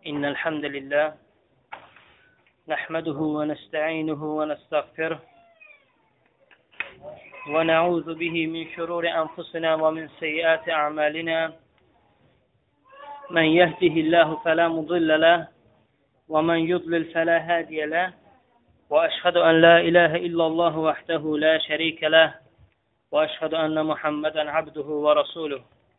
إن الحمد لله نحمده ونستعينه ونستغفره ونعوذ به من شرور أنفسنا ومن سيئات أعمالنا من يهده الله فلا مضل له ومن يضلل فلا هادي له وأشهد أن لا إله إلا الله وحده لا شريك له وأشهد أن محمدا عبده ورسوله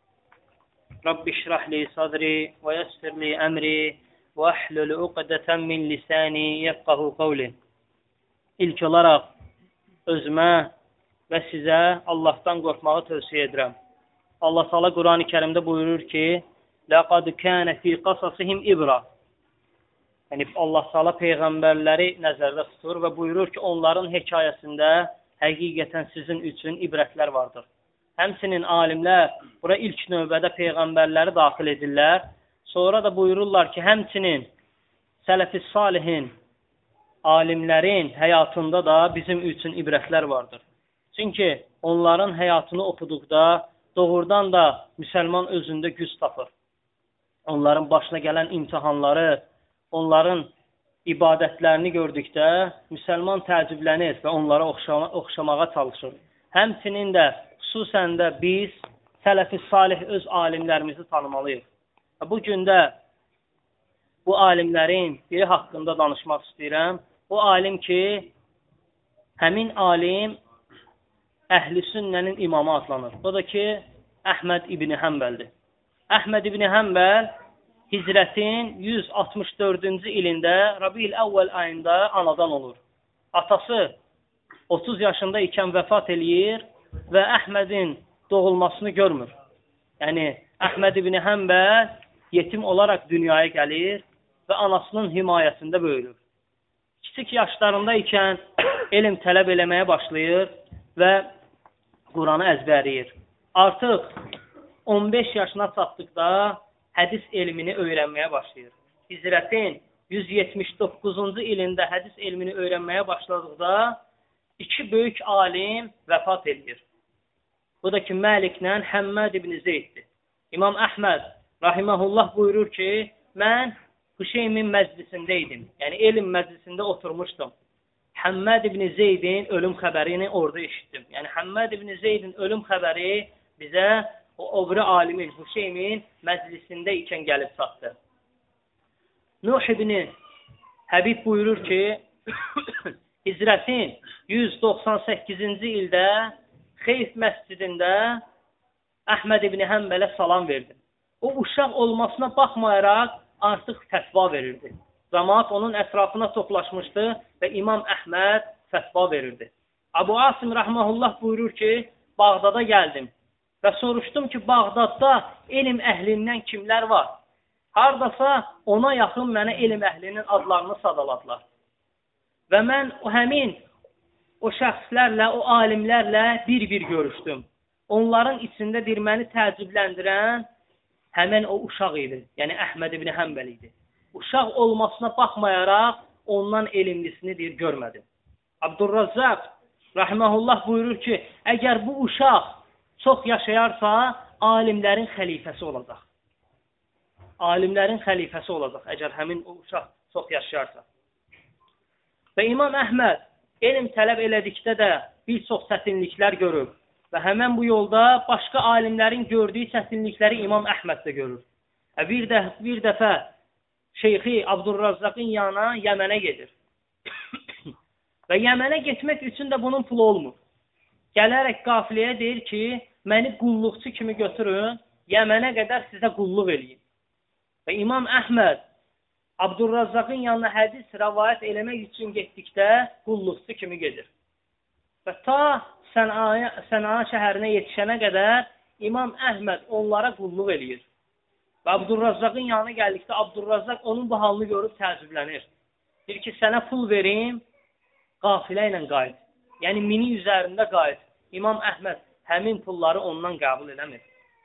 رب اشرح لي صدري ويسر لي أمري واحلل عقدة من lisani yefqahu qawli. İlk olaraq özümə və sizə Allahdan qorxmağı tövsiyə edirəm. Allah Teala Qurani-Kərimdə buyurur ki: "Laqad kana fi qasasihim ibra." Yəni Allah Teala peyğəmbərləri nəzərdə tutur və buyurur ki, onların hekayəsində həqiqətən sizin üçün ibrətlər vardır. Həmçinin alimlər bura ilk növbədə peyğəmbərləri daxil edirlər. Sonra da buyururlar ki, həmçinin sələf-i salihin, alimlərin həyatında da bizim üçün ibrətlər vardır. Çünki onların həyatını oxuduqda doğrudan da müsəlman özündə güc tapır. Onların başına gələn imtihanları, onların ibadətlərini gördükdə müsəlman təəccüblənir və onlara oxşamağa çalışır. Həmçinin də xüsusən də biz sələf-i salih öz alimlərimizi tanımalıyıq. Bu gündə bu alimlərin biri haqqında danışmaq istəyirəm. O alim ki, həmin alim Əhl-i Sünnənin imamı adlanır. O da ki, Əhməd İbn Həmbəldir. Əhməd İbn Həmbəl hicrətin 164-cü ilində Rabiül Əvvəl ayında anadan olur. Atası 30 yaşında ikən vəfat eləyir və Əhmədin doğulmasını görmür. Yəni, Əhməd İbn Həmbəl yetim olaraq dünyaya gəlir və anasının himayəsində böyür. Kiçik yaşlarında ikən elm tələb eləməyə başlayır və Quranı əzbərləyir. Artıq 15 yaşına çatdıqda hədis elmini öyrənməyə başlayır. Hicrətin 179-cu ilində hədis elmini öyrənməyə başladıqda iki böyük alim vəfat edir. Bu da ki, Məliklə Həmməd ibn Zeyddir. İmam Əhməd rahiməhullah buyurur ki, mən Hüseymin məclisindəydim. Yəni, elm məclisində oturmuşdum. Həmməd ibn Zeydin ölüm xəbərini orada eşitdim. Yəni, Həmməd ibn Zeydin ölüm xəbəri bizə o obri alimin Hüseymin məclisində ikən gəlib çatdı. Nuh ibn Həbib buyurur ki, hicrətin 198-ci ildə Xeyf məscidində Əhməd ibn Həmbələ salam verdi. O uşaq olmasına baxmayaraq artıq fətva verirdi. Cəmaət onun ətrafına toplaşmışdı və İmam Əhməd fətva verirdi. Abu Asim rahmehullah buyurur ki, Bağdada gəldim və soruşdum ki, Bağdadda elm əhlindən kimlər var? Hardasa ona yaxın mənə elm əhlinin adlarını sadaladılar. Və mən həmin o şəxslərlə, o alimlərlə bir-bir görüşdüm. Onların içindədir məni təəccübləndirən həmən o uşaq idi. Yəni, Əhməd ibn Həmbəl idi. Uşaq olmasına baxmayaraq ondan elmlisini görmədim. Abdurrazzaq rahiməhullah buyurur ki, əgər bu uşaq çox yaşayarsa, alimlərin xəlifəsi olacaq. Alimlərin xəlifəsi olacaq, əgər həmin o uşaq çox yaşayarsa. Və İmam Əhməd elm tələb elədikdə də bir çox çətinliklər görüb və həmən bu yolda başqa alimlərin gördüyü çətinlikləri İmam Əhməd də görür. Bir dəfə Şeyxi Abdurrazzaqın yanına Yəmənə gedir. Və Yəmənə getmək üçün də bunun pulu olmur. Gələrək qafiləyə deyir ki, məni qulluqçu kimi götürün, Yəmənə qədər sizə qulluq eləyim. Və İmam Əhməd Abdurrazzaqın yanına hədis rəvayət eləmək üçün getdikdə qulluqçu kimi gedir. Və ta Səna şəhərinə yetişənə qədər İmam Əhməd onlara qulluq eləyir. Və Abdurrazzaqın yanına gəldikdə Abdurrazzaq onun bu halını görüb təəccüblənir. Deyir ki, sənə pul verim, qafilə ilə qayıt. Yəni, mini üzərində qayıt. İmam Əhməd həmin pulları ondan qəbul eləmir.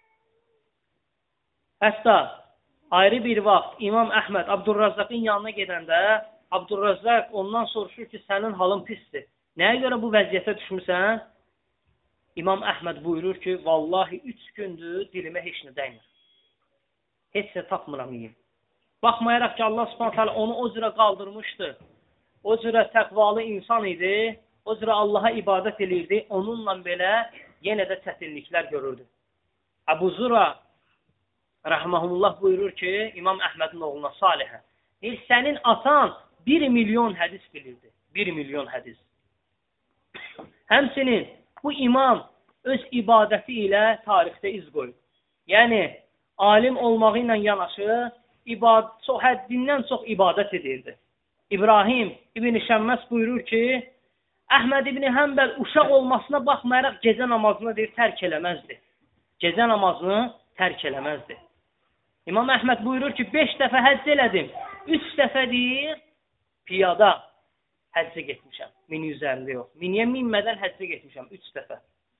Hətta ayrı bir vaxt İmam Əhməd Abdurrazzaqın yanına gedəndə Abdurrazzaq ondan soruşur ki, sənin halın pisdir. Nəyə görə bu vəziyyətə düşmüsən? İmam Əhməd buyurur ki, vallahi 3 gündür dilimə heç nə dəymir. Heç nə tapmıram yiyim. Baxmayaraq ki, Allah Subhanahu taala onu o cürə qaldırmışdı. O cürə təqvalı insan idi. O cürə Allaha ibadət edirdi. Onunla belə yenə də çətinliklər görürdü. Əbu Zura rəhməhullah buyurur ki, İmam Əhmədin oğluna Salihə, deyir, sənin atan 1 milyon hədis bilirdi. 1 milyon hədis. Həmçinin bu imam öz ibadəti ilə tarixdə iz qoyur. Yəni, alim olmağı ilə yanaşı, həddindən çox ibadət edirdi. İbrahim İbn-i Şəmməs buyurur ki, Əhməd İbn Həmbəl uşaq olmasına baxmayaraq gecə namazını deyir, tərk eləməzdi. Gecə namazını tərk eləməzdi. İmam Əhməd buyurur ki, 5 dəfə həcc elədim. 3 dəfə deyir, piyada həccə getmişəm. Mini üzərində yox. Miniyə minmədən həccə getmişəm. 3 dəfə.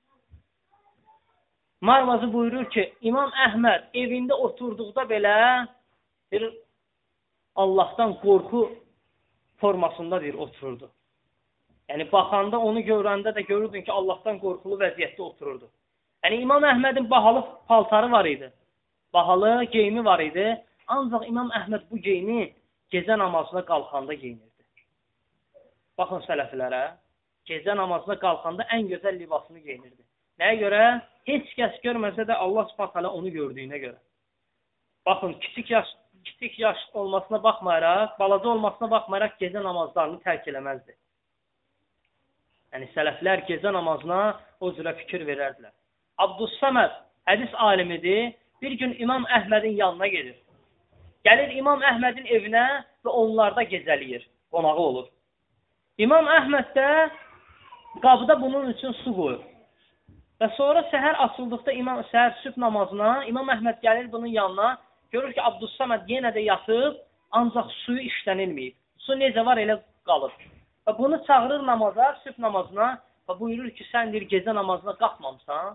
Marvazı buyurur ki, İmam Əhməd evində oturduqda belə bir Allahdan qorxu formasında deyir, otururdu. Yəni, baxanda, onu görəndə də görürdün ki, Allahdan qorxulu vəziyyətdə otururdu. Yəni, İmam Əhmədin bahalı paltarı var idi. Bahalı geyimi var idi. Ancaq İmam Əhməd bu geyimi gecə namazına qalxanda geyinirdi. Baxın sələflərə, gecə namazına qalxanda ən gözəl libasını geyinirdi. Nəyə görə? Heç kəs görməsə də Allah Subhanahu onu gördüyünə görə. Baxın, kiçik yaş olmasına baxmayaraq, balaca olmasına baxmayaraq gecə namazlarını tərk eləməzdi. Yəni, sələflər gecə namazına o cürə fikir verərdilər. Abdüssəməd hədis alimidir. Bir gün İmam Əhmədin yanına gedir. Gəlir İmam Əhmədin evinə və onlarda gecəliyir. Qonağı olur. İmam Əhməd də qabda bunun üçün su qoyur. Və sonra səhər açıldıqda səhər sübh namazına İmam Əhməd gəlir bunun yanına. Görür ki, Abdüssəməd yenə də yatıb, ancaq suyu işlənilməyib. Su necə var, elə qalır. Və bunu çağırır namaza, sübh namazına və buyurur ki, sən deyir, gecə namazına qalxmamısan.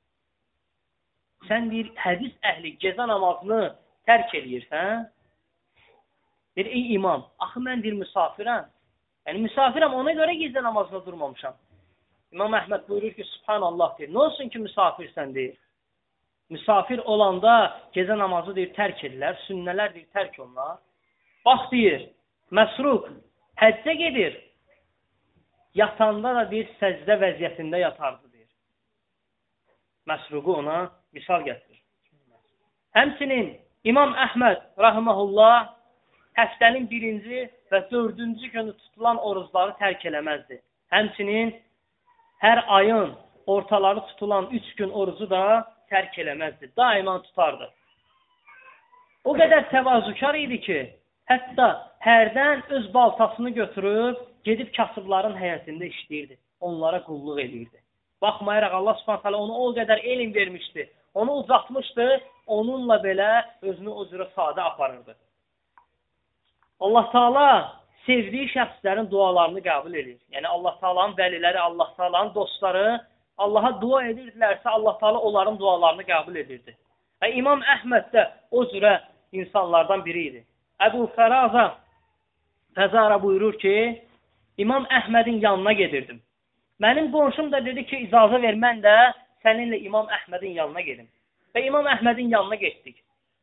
Sən deyir, hədis əhli gecə namazını tərk eləyir, hə? Deyir, ey imam, axı mən deyir, müsafirəm. Yəni, müsafirəm, ona görə gecə namazına durmamışam. İmam Əhməd buyurur ki, subhanallah deyir, nə olsun ki, müsafirsən deyir. Müsafir olanda gecə namazı deyir, tərk edirlər, sünnələr deyir, tərk olunlar. Bax deyir, Məsruq həccə gedir, yatanda da deyir, səcdə vəziyyətində yatardı deyir. Məsruqu ona misal gətirir. Həmçinin İmam Əhməd rahimehullah həftənin 1-ci və 4-cü günü tutulan orucları tərk eləməzdi. Həmçinin hər ayın ortaları tutulan 3 gün orucu da tərk eləməzdi. Daima tutardı. O qədər təvazükar idi ki, hətta hərdən öz baltasını götürüb, gedib kasıbların həyətində işləyirdi. Onlara qulluq edirdi. Baxmayaraq Allah Subhanahu onu o qədər elm vermişdi. Onu uzatmışdı. Onunla belə özünü o cürə sadə aparırdı. Allah Taala sevdiyi şəxslərin dualarını qəbul edir. Yəni Allah Taala'nın vəliləri, Allah Taala'nın dostları Allaha dua edirdilərsə, Allah Taala onların dualarını qəbul edirdi. Və İmam Əhməd də o cürə insanlardan biri idi. Əbu Fəzara buyurur ki, İmam Əhmədin yanına gedirdim. Mənim qonşum da dedi ki, icazə ver, mən də səninlə İmam Əhmədin yanına gedim. Və İmam Əhmədin yanına getdik.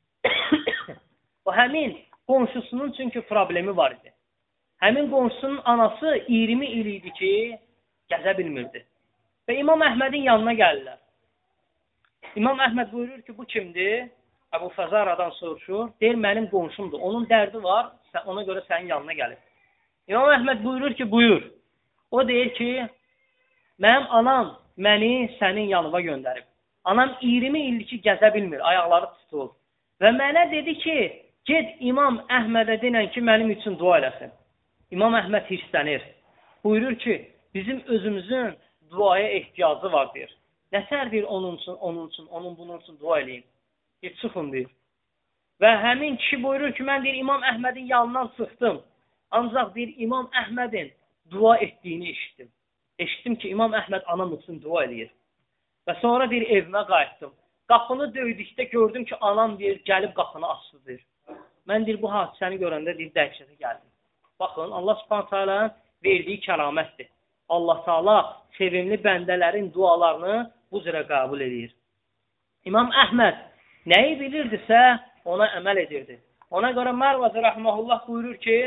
O həmin qonşusunun çünki problemi var idi. Həmin qonşusunun anası 20 il idi ki, gəzə bilmirdi. Və İmam Əhmədin yanına gəlirlər. İmam Əhməd buyurur ki, bu kimdir? Əbu Fəzaradan soruşur. Deyir, mənim qonşumdur. Onun dərdi var, ona görə sənin yanına gəlir. İmam Əhməd buyurur ki, buyur. O deyir ki, mənim anam məni sənin yanıma göndərib. Anam 20 ildir ki, gəzə bilmir, ayaqları tutulur. Və mənə dedi ki, get İmam Əhmədə denən ki, mənim üçün dua eləsin. İmam Əhməd hirslənir. Buyurur ki, bizim özümüzün duaya ehtiyacı var, deyir. Nətər deyir, onun üçün, bunun üçün dua eləyim. Deyir, çıxın, deyir. Və həmin kişi buyurur ki, mən deyir, İmam Əhmədin yanından çıxdım. Ancaq deyir, İmam Əhmədin dua etdiyini eşitdim. Eşitdim ki, İmam Əhməd anam üçün dua eləyir. Və sonra deyir, evimə qayıtdım. Qapını döydükdə gördüm ki, anam deyir, gəlib qapını açdı, deyir. Mən deyir, bu hadisəni görəndə deyir, dəhşətə gəldim. Baxın, Allah Subhanahu taala verdiyi kəramətdir. Allah Taala sevimli bəndələrin dualarını bu cürə qəbul edir. İmam Əhməd nəyi bilirdisə ona əməl edirdi. Ona görə Marvazi Rahiməhullah buyurur ki,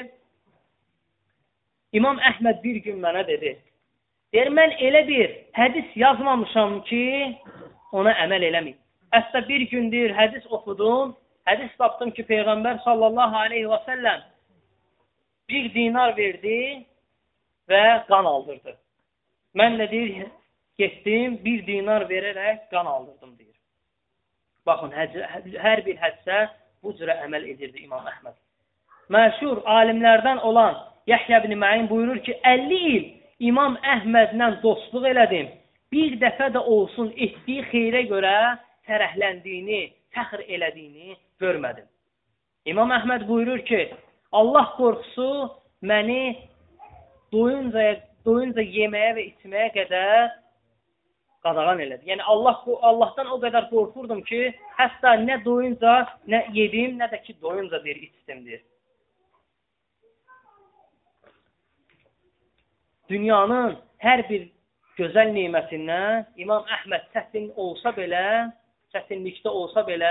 İmam Əhməd bir gün mənə dedi, deyir, mən elə bir hədis yazmamışam ki, ona əməl eləməyim. Hətta bir gündür hədis oxudum, hədis tapdım ki, Peyğəmbər sallallahu aleyhi və səlləm bir dinar verdi və qan aldırdı. Mən də deyir, getdim, bir dinar verərək qan aldırdım, deyir. Baxın, hər bir hədisə bu cürə əməl edirdi İmam Əhməd. Məşhur alimlərdən olan Yəhyə ibn Ma'in buyurur ki, 50 il İmam Əhmədlə dostluq elədim. Bir dəfə də olsun etdiyi xeyrə görə fərəhləndiyini, fəxr elədiyini görmədim. İmam Əhməd buyurur ki, Allah qorxusu məni doyunca yeməyə və içməyə qədər qadağan elədi. Yəni Allahdan o qədər qorxurdum ki, hətta nə doyunca, nə yedim, nə də ki doyunca deyir, içdim deyir. Dünyanın hər bir gözəl nemətindən İmam Əhməd çətinlikdə olsa belə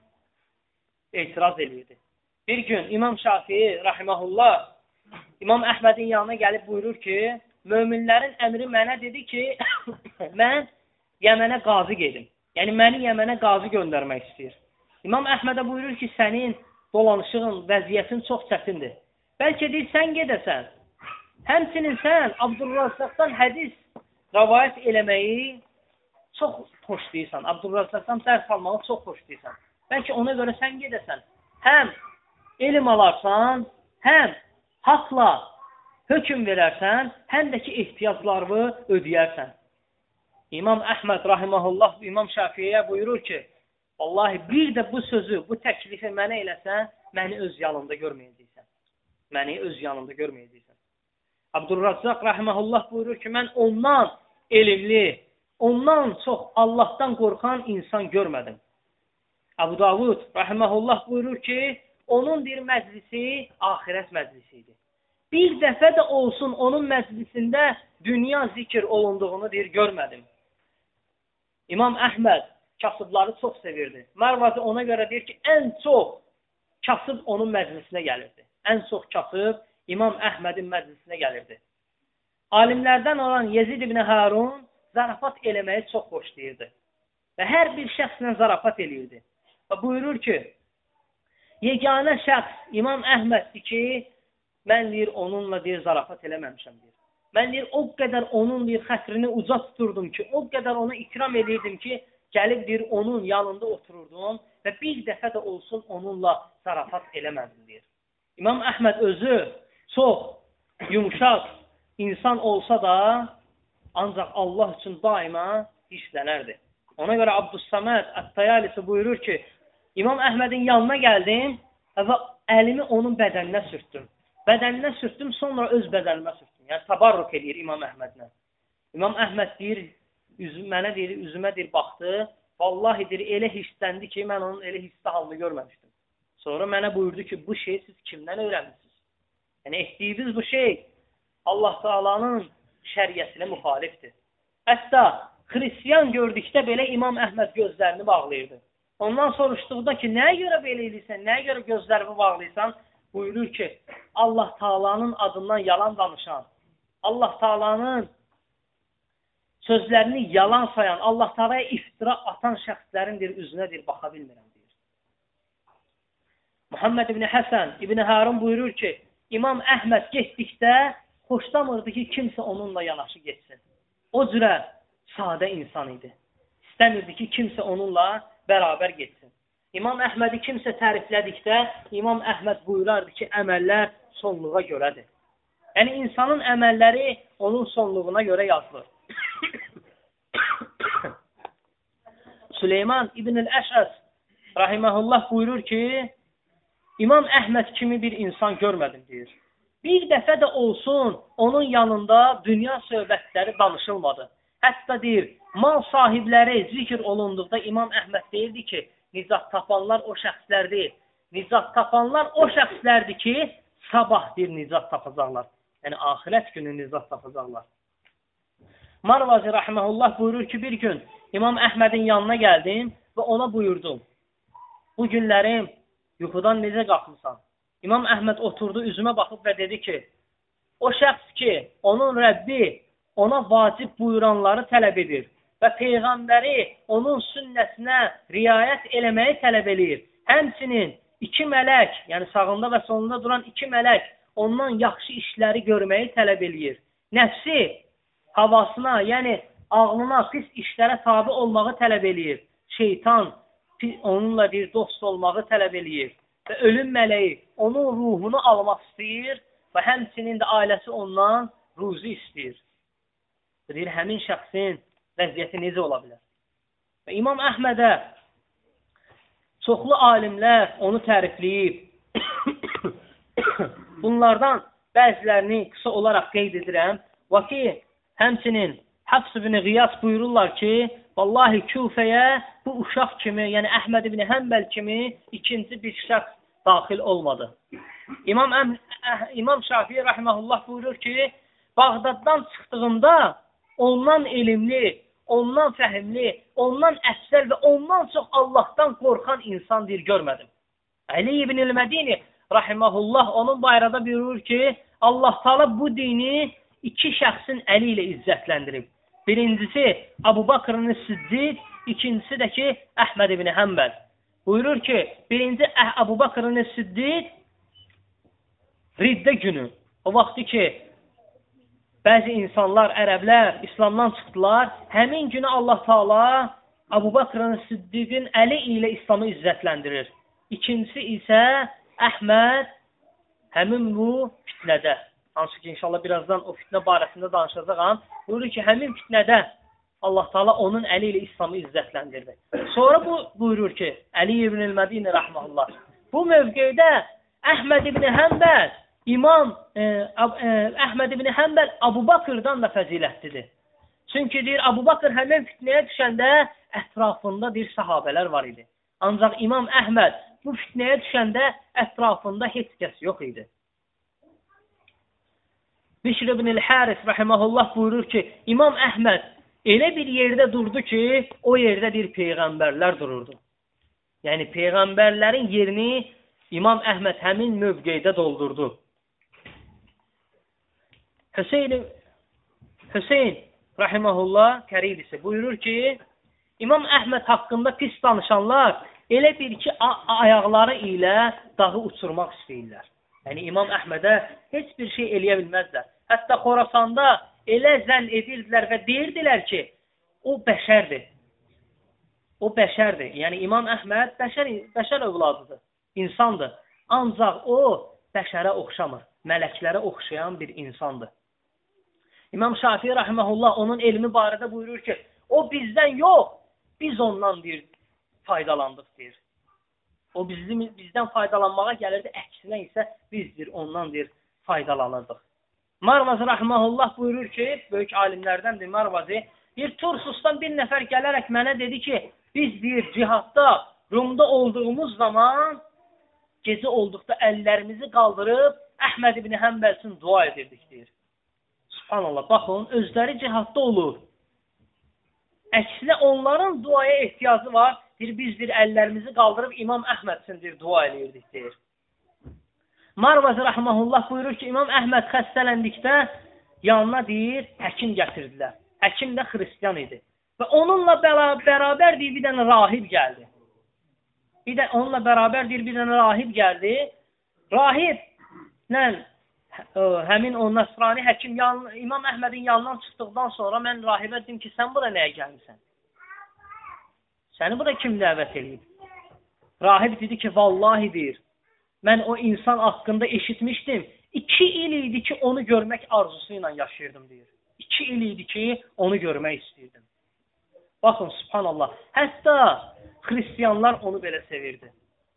etiraz edirdi. Bir gün İmam Şafii Rahiməhullah İmam Əhmədin yanına gəlib buyurur ki, möminlərin əmri mənə dedi ki, mən Yəmənə qazı gedim. Yəni, məni Yəmənə qazı göndərmək istəyir. İmam Əhmədə buyurur ki, sənin dolanışığın, vəziyyətin çox çətindir. Bəlkə deyir, sən gedəsən. Həmçinin sən Abdurrazzaqdan hədis rəvayət eləməyi çox xoşlayırsan. Abdurrazzaqdan dərs almağı çox xoşlayırsan. Bəlkə ona görə sən gedəsən. Həm elm alarsan, həm haqla hökm verərsən, həm də ki, ehtiyaclarını ödəyərsən. İmam Əhməd Rahiməhullah İmam Şafiiyə buyurur ki, vallahi bir də bu sözü, bu təklifi mənə eləsən, məni öz yanında görməyəcəksən. Məni öz yanında görməyəcəksən. Abdurrazzaq Rahiməhullah buyurur ki, mən ondan elmli, ondan çox Allahdan qorxan insan görmədim. Abu Davud Rahiməhullah buyurur ki, onun bir məclisi axirət məclisi idi. Bir dəfə də olsun onun məclisində dünya zikr olunduğunu deyir, görmədim. İmam Əhməd kasıbları çox sevirdi. Marvazi ona görə deyir ki, ən çox kasıb onun məclisinə gəlirdi. Ən çox kasıb İmam Əhmədin məclisinə gəlirdi. Alimlərdən olan Yezid ibn Harun zarafat eləməyi çox xoşlayırdı. Və hər bir şəxslə zarafat eləyirdi. Və buyurur ki, yeganə şəxs İmam Əhməddir ki, mən deyir, onunla deyir, zarafat eləməmişəm deyir. Mən deyir, o qədər onun deyir, xətrini uca tuturdum ki, o qədər ona ikram edirdim ki, gəlib deyir, onun yanında otururdum və bir dəfə də olsun onunla zarafat eləmədim deyir. İmam Əhməd özü çox yumuşaq insan olsa da, ancaq Allah üçün daima hirslənərdi. Ona görə Abdüssaməd Ət-Tayalisi buyurur ki, İmam Əhmədin yanına gəldim və əlimi onun bədəninə sürtdüm. Bədəninə sürtdüm, sonra öz bədənimə sürtdüm. Yəni, tabarruk edir İmam Əhmədlə. İmam Əhməd deyir, mənə deyir, üzümə deyir, baxdı. Vallahi deyir, elə hissləndi ki, mən onun elə hissli halını görməmişdim. Sonra mənə buyurdu ki, bu şeyi siz kimdən öyrənmişsiniz? Yəni, etdiyiniz bu şey Allah Taala'nın şəriətinə müxalifdir. Hətta xristiyan gördükdə belə İmam Əhməd gözlərini bağlayırdı. Ondan soruşduqda ki, nəyə görə belə edirsən, nəyə görə gözlərimi bağlayırsan? Buyurur ki, Allah Taala'nın adından yalan danışan, Allah Taala'nın sözlərini yalan sayan, Allah Taala'ya iftira atan şəxslərindir, üzünədir, baxa bilmirəm, deyir. Muhammed ibn Həsən ibn Harun buyurur ki, İmam Əhməd getdikdə xoşlamırdı ki, kimsə onunla yanaşı geçsin. O cürə sadə insan idi. İstəmirdi ki, kimsə onunla bərabər geçsin. İmam Əhmədi kimsə təriflədikdə, İmam Əhməd buyurardı ki, əməllər sonluğa görədir. Yəni, insanın əməlləri onun sonluğuna görə yazılır. Süleyman İbn-i Əşəs Rahiməhullah buyurur ki, İmam Əhməd kimi bir insan görmədim, deyir. Bir dəfə də olsun onun yanında dünya söhbətləri danışılmadı. Hətta deyir, mal sahibləri zikr olunduqda İmam Əhməd deyirdi ki, nicat tapanlar o şəxslər deyil. Nicat tapanlar o şəxslərdir ki, sabah bir nicat tapacaqlar. Yəni, axirət günü nicat tapacaqlar. Marvazi Rahiməhullah buyurur ki, bir gün İmam Əhmədin yanına gəldim və ona buyurdum. Bu günlərim yuxudan necə qalxmısan? İmam Əhməd oturdu, üzümə baxıb və dedi ki, o şəxs ki, onun Rəbbi ona vacib buyuranları tələb edir və Peyğəmbəri onun sünnəsinə riayət eləməyi tələb edir. Həmçinin iki mələk, yəni sağında və solunda duran iki mələk ondan yaxşı işləri görməyi tələb edir. Nəfsi havasına, yəni ağlına pis işlərə tabi olmağı tələb edir. Şeytan onunla bir dost olmağı tələb edir. Və ölüm mələyi onun ruhunu almaq istəyir və həmçinin də ailəsi ondan ruzi istəyir. Deyir, həmin şəxsin vəziyyəti necə ola bilər? Və İmam Əhmədə çoxlu alimlər onu tərifləyib. Bunlardan bəzilərini qısa olaraq qeyd edirəm. Və ki, həmçinin Hafs ibn Qiyas buyururlar ki, vallahi Küfəyə bu uşaq kimi, yəni Əhməd ibn Həmbəl kimi ikinci bir şəxs daxil olmadı. İmam Şafii rahimehullah buyurur ki, Bağdaddan çıxdığımda ondan elmli, ondan fəhimli, ondan əfsəl və ondan çox Allahdan qorxan insan bir görmədim. Ali ibn el-Mədini rahimehullah onun bayrada buyurur ki, Allah Taala bu dini iki şəxsin əli ilə izzətləndirib. Birincisi Abu Bakrın Siddiq, ikincisi də ki Əhməd ibn Həmbəl. Buyurur ki, birinci Abu Bakrın Siddiq riddə günü, o vaxtı ki bəzi insanlar, ərəblər İslamdan çıxdılar, həmin günü Allah Taala Abu Bakrın Siddiqin əli ilə İslamı izzətləndirir. İkincisi isə Əhməd həmin bu fitnədə. Hansı ki, inşallah birazdan o fitnə barəsində danışacağam. Buyurur ki, həmin fitnədə Allah Taala onun əli ilə İslamı izzətləndirdi. Sonra buyurur ki, Ali ibn el-Mədini rahmehullah, bu mövqedə Əhməd ibn Həmbəl, Əhməd ibn Həmbəl Abu Bakrdan da fəzilətlidir. Çünki deyir, Abu Bakr həmin fitnəyə düşəndə ətrafında bir sahabələr var idi. Ancaq İmam Əhməd bu fitnəyə düşəndə ətrafında heç kəs yox idi. Bişr ibn el-Haris rahimehullah buyurur ki, İmam Əhməd elə bir yerdə durdu ki, o yerdə bir peyğəmbərlər dururdu. Yəni peyğəmbərlərin yerini İmam Əhməd həmin mövqedə doldurdu. Hüseyn rahimehullah Kərilisi buyurur ki, İmam Əhməd haqqında pis danışanlar elə bir ki, ayaqları ilə dağı uçurmaq istəyirlər. Yəni İmam Əhmədə heç bir şey eləyə bilməzlər. Hətta Xorasanda elə zənn edirdilər və deyirdilər ki, o bəşərdir. O bəşərdir. Yəni İmam Əhməd bəşər övladıdır, insandır. Ancaq o bəşərə oxşamır, mələklərə oxşayan bir insandır. İmam Şafii rahimehullah onun elmi barədə buyurur ki, o bizdən yox, biz ondan bir faydalandıq deyir. O bizdən faydalanmağa gəlirdi, əksinə isə bizdir ondan bir faydalanırdıq. Marvazi rahimehullah buyurur ki, böyük alimlərdəndir Marvazi, bir Tursusdan bir nəfər gələrək mənə dedi ki, biz bir cihadda, Rumda olduğumuz zaman, gecə olduqda əllərimizi qaldırıb Əhməd ibn Həmbəl üçün dua edirdik deyir. Subhanallah, baxın, özləri cihadda olur. Əksinə onların duaya ehtiyacı var. Biz əllərimizi qaldırıb İmam Əhməd üçün dua edirdik deyir. Marvazi rahimehullah buyurur ki, İmam Əhməd xəstələndikdə yanına deyir, həkim gətirdilər. Həkim də xristiyan idi. Və onunla bərabər deyir, bir dənə rahib gəldi. Onunla bərabər deyir, bir dənə rahib gəldi. Rahiblə həmin o Nasrani həkim İmam Əhmədin yanından çıxdıqdan sonra mən rahibə dedim ki, sən bura nəyə gəlmişsən? Səni bura kim dəvət edib? Rahib dedi ki, vallahi deyir, mən o insan haqqında eşitmişdim. 2 il idi ki, onu görmək arzusu ilə yaşayırdım deyir. 2 il idi ki, onu görmək istəyirdim. Baxın, subhanallah, hətta xristiyanlar onu belə sevirdi.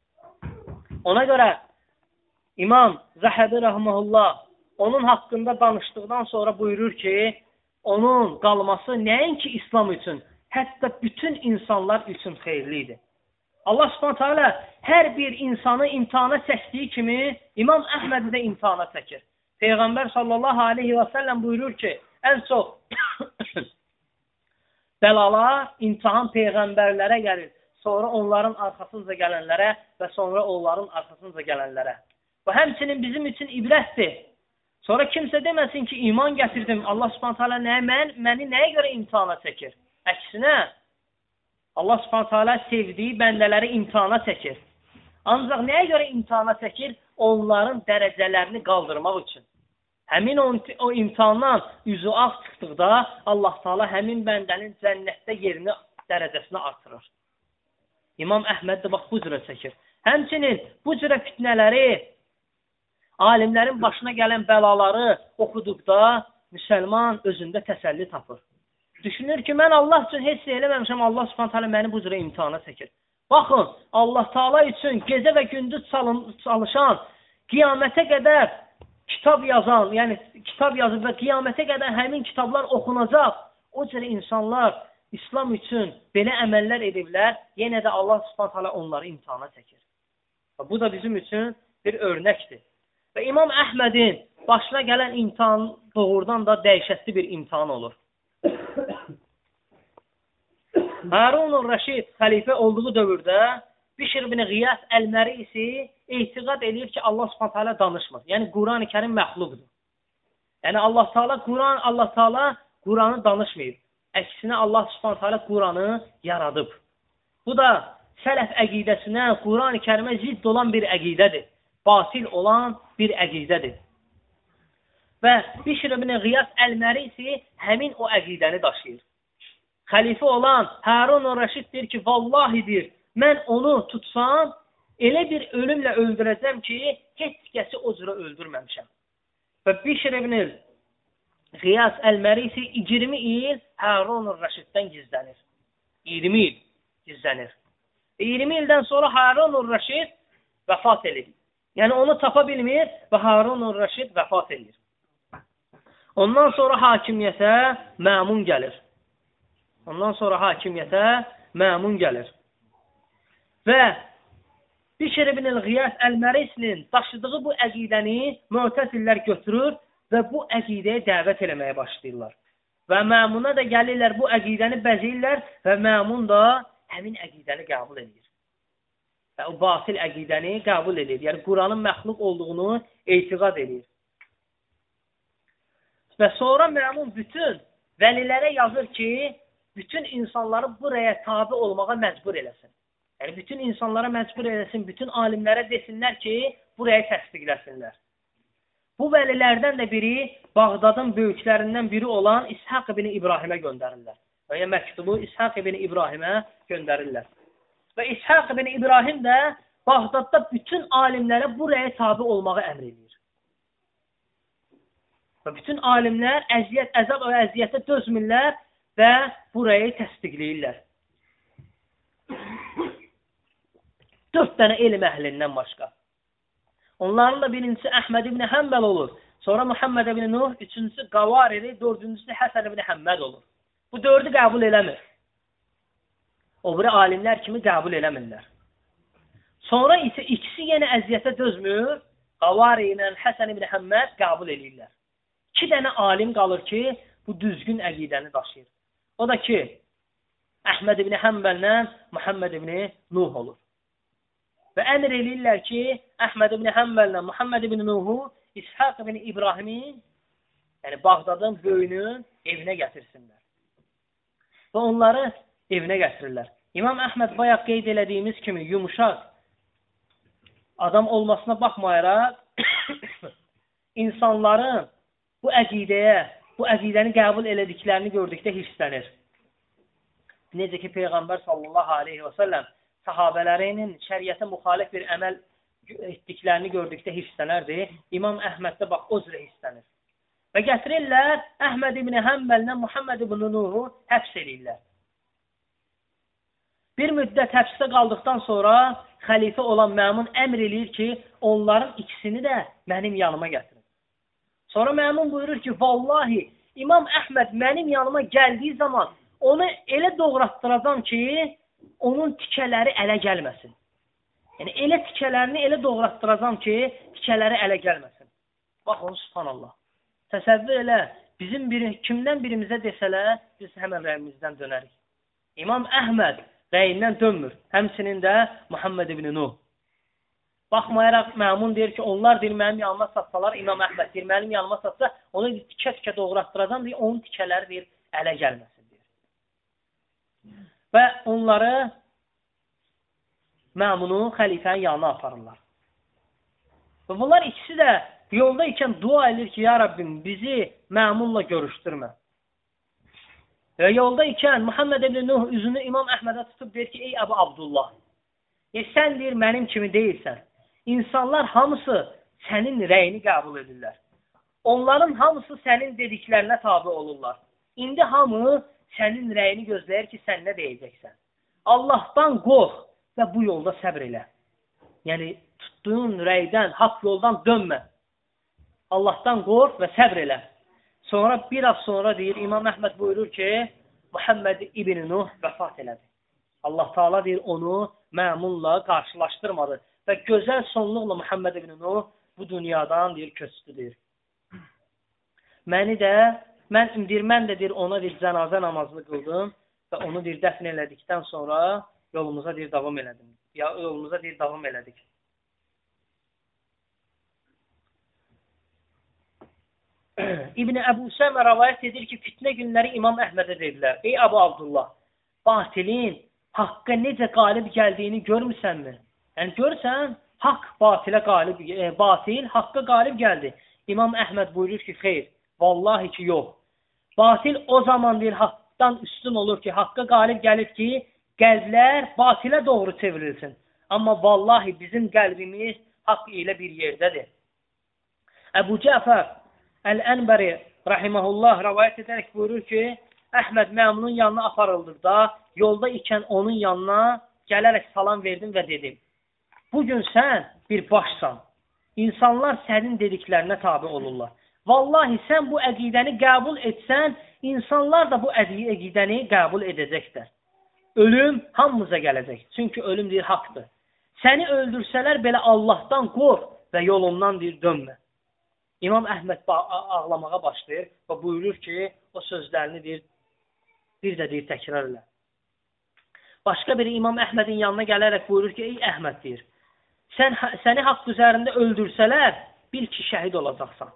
Ona görə İmam Zəhəbi rahimehullah onun haqqında danışdıqdan sonra buyurur ki, onun qalması nəinki İslam üçün, hətta bütün insanlar üçün xeyirli idi. Allah Subhanahu taala hər bir insanı imtihana çəkdiyi kimi İmam Əhmədi də imtihana çəkir. Peyğəmbər sallallahu aleyhi və səlləm buyurur ki, ən çox bəlalar, imtihan peyğəmbərlərə gəlir. sonra onların arxasınca gələnlərə və sonra onların arxasınca gələnlərə. Bu həmçinin bizim üçün ibrətdir. Sonra kimsə deməsin ki, iman gətirdim. Allah Subhanahu taala məni nəyə görə imtihana çəkir? Əksinə, Allah Subhanahu taala sevdiyi bəndələri imtihana çəkir. Ancaq nəyə görə imtihana çəkir? Onların dərəcələrini qaldırmaq üçün. Həmin o imtihandan üzü ağ çıxdıqda Allah Taala həmin bəndənin cənnətdə yerini, dərəcəsini artırır. İmam Əhməd də bax bu cürə çəkir. Həmçinin bu cürə fitnələri, alimlərin başına gələn bəlaları oxuduqda müsəlman özündə təsəlli tapır. Düşünür ki, mən Allah üçün heç şey eləməmişəm, Allah Subhanahu taala məni bu cürə imtihana çəkir. Baxın, Allah Taala üçün gecə və gündüz çalışan, qiyamətə qədər kitab yazan, yəni kitab yazıb və qiyamətə qədər həmin kitablar oxunacaq. O cürə insanlar İslam üçün belə əməllər ediblər, yenə də Allah Subhanahu taala onları imtihana çəkir. Bu da bizim üçün bir örnəkdir. Və İmam Əhmədin başına gələn imtihan doğrudan da dəhşətli bir imtihan olur. Harun Rəşid xəlifə olduğu dövrdə Bişr ibn Qiyas Əl-Mərisi etiqad edir ki, Allah Subhanahu taala danışmır. Yəni Quran-ı Kərim məxluqdur. Yəni Allah Taala Quranı danışmayıb. Əksinə Allah Subhanahu taala Quranı yaradıb. Bu da sələf əqidəsinə, Quran-ı Kərimə zidd olan bir əqidədir. Batil olan bir əqidədir. Və Bişr ibn Qiyas Əl-Mərisi həmin o əqidəni daşıyır. Xəlifə olan Harun Rəşid deyir ki, vallahi deyir, mən onu tutsam, elə bir ölümlə öldürəcəm ki, heç kəsi o cürə öldürməmişəm. Və Bişr ibn Qiyas Əl-Mərisi 20 il Harun Rəşiddən gizlənir. 20 il gizlənir. 20 ildən sonra Harun Rəşid vəfat edir. Yəni onu tapa bilmir və Harun Rəşid vəfat edir. Ondan sonra hakimiyyətə Məmun gəlir. Və Bişr ibn Qiyas Əl-Mərisinin daşıdığı bu əqidəni Mu'təzillər götürür və bu əqidəyə dəvət eləməyə başlayırlar. Və Məmuna da gəlirlər, bu əqidəni bəzəyirlər və Məmun da həmin əqidəni qəbul edir. Və o batil əqidəni qəbul edir. Yəni Quranın məxluq olduğunu etiqad edir. Və sonra Məmun bütün vəlilərə yazır ki, bütün insanları buraya tabi olmağa məcbur eləsin. Yəni bütün insanlara məcbur eləsin, bütün alimlərə desinlər ki, buraya təsdiqləsinlər. Bu vəlilərdən də biri Bağdadın böyüklərindən biri olan İshaq ibn İbrahimə göndərirlər. Yəni məktubu İshaq ibn İbrahimə göndərirlər. Və İshaq ibn İbrahim də Bağdadda bütün alimlərə buraya tabi olmağı əmr edir. Və bütün alimlər əzab və əziyyətə dözmürlər və burayı təsdiqləyirlər. 4 dənə elm əhlindən başqa. Onların da birincisi Əhməd ibn Həmbəl olur. Sonra Muhammed ibn Nuh, üçüncüsü Qavariri, dördüncüsü Həsən ibn Həmməd olur. Bu 4'ü qəbul eləmir. O biri alimlər kimi qəbul eləmirlər. Sonra isə ikisi yenə əziyyətə dözmür. Qavari ilə Həsən ibn Həmməd qəbul edirlər. 2 dənə alim qalır ki, bu düzgün əqidəni daşıyır. O da ki, Əhməd ibn Həmbəllə Muhammed ibn Nuh olur. Və əmr eləyirlər ki, Əhməd ibn Həmbəllə Muhammed ibn Nuhu İshaq ibn İbrahimin, yəni Bağdadın böyünün evinə gətirsinlər. Və onları evinə gətirirlər. İmam Əhməd bayaq qeyd elədiyimiz kimi yumuşaq adam olmasına baxmayaraq insanların bu əqidəni qəbul elədiklərini gördükdə hirslənir. Necə ki, Peyğəmbər sallallahu aleyhi və səlləm sahabələrinin şəriətə müxalif bir əməl etdiklərini gördükdə hirslənərdi. İmam Əhməd də bax o cürə hirslənir. Və gətirirlər, Əhməd ibn Həmbəllə Muhammed ibn Nuhu həbs edirlər. Bir müddət həbsdə qaldıqdan sonra xəlifə olan Məmun əmr eləyir ki, onların ikisini də mənim yanıma gətirin. Sonra Məmun buyurur ki, vallahi İmam Əhməd mənim yanıma gəldiyi zaman onu elə doğratdıracam ki, onun tikələri ələ gəlməsin. Yəni, elə tikələrini elə doğratdıracam ki, tikələri ələ gəlməsin. Baxın, subhanallah. Təsəvvür elə, kimdən birimizə desələr, biz həmən rəhimizdən dönərik. İmam Əhməd Rəyindən dönmür. Həmçinin də Muhammed ibn Nuh. Baxmayaraq Məmun deyir ki, onlar deyir, mənim yanıma satsalar, İmam Əhməd deyir, mənim yanıma satsa, onu tikə-tikə doğratdıracam, deyir, onun tikələri deyir, ələ gəlməsin, deyir. Və onları Məmunu xəlifənin yanına aparırlar. Və bunlar ikisi də yolda ikən dua edir ki, ya Rabbim, bizi Məmunla görüşdürmə. Və yolda ikən Muhammed ibn Nuh üzünü İmam Əhmədə tutub deyir ki, ey Əbu Abdullah, sən deyir, mənim kimi deyilsən. İnsanlar hamısı sənin rəyini qəbul edirlər. Onların hamısı sənin dediklərinə tabi olurlar. İndi hamı sənin rəyini gözləyir ki, sən nə deyəcəksən. Allahdan qorx və bu yolda səbr elə. Yəni, tutduğun rəydən, haqq yoldan dönmə. Allahdan qorx və səbr elə. Sonra, bir az sonra deyir, İmam Əhməd buyurur ki, Muhammed ibn Nuh vəfat elədi. Allah Taala deyir, onu Məmunla qarşılaşdırmadı. Və gözəl sonluqla Muhammed ibn Nuh bu dünyadan deyir, köçdü deyir. Mən də deyir, ona deyir, cənazə namazını qıldım və onu deyir, dəfn elədikdən sonra yolumuza deyir, davam elədim. Yolumuza deyir, davam elədik. İbn Əbu Səmə rəvayət edir ki, fitnə günləri İmam Əhmədə dedilər. Ey Əbu Abdullah, batilin haqqa necə qalib gəldiyini görmüsənmi? Yəni, görürsən, batil haqqa qalib gəldi. İmam Əhməd buyurur ki, xeyr, vallahi ki, yox. Batil o zaman deyir, haqqdan üstün olur ki, haqqa qalib gəlib ki, qəlblər batilə doğru çevrilsin. Amma vallahi bizim qəlbimiz haqq ilə bir yerdədir. Əbu Cəfər Əl-Ənbəri rahiməhullah rəvayət edərək buyurur ki, Əhməd Məmunun yanına aparıldıqda, yolda ikən onun yanına gələrək salam verdim və dedim, bugün sən bir başsan, insanlar sənin dediklərinə tabi olurlar. Vallahi sən bu əqidəni qəbul etsən, insanlar da bu əqidəni qəbul edəcəkdir. Ölüm hamımıza gələcək, çünki ölüm deyir, haqdır. Səni öldürsələr belə Allahdan qorx və yolundan deyir, dönmə. İmam Əhməd ağlamağa başlayır və buyurur ki, o sözlərini deyir, bir də deyir, təkrar elə. Başqa biri İmam Əhmədin yanına gələrək buyurur ki, ey Əhməd deyir, səni haqq üzərində öldürsələr, bil ki, şəhid olacaqsan.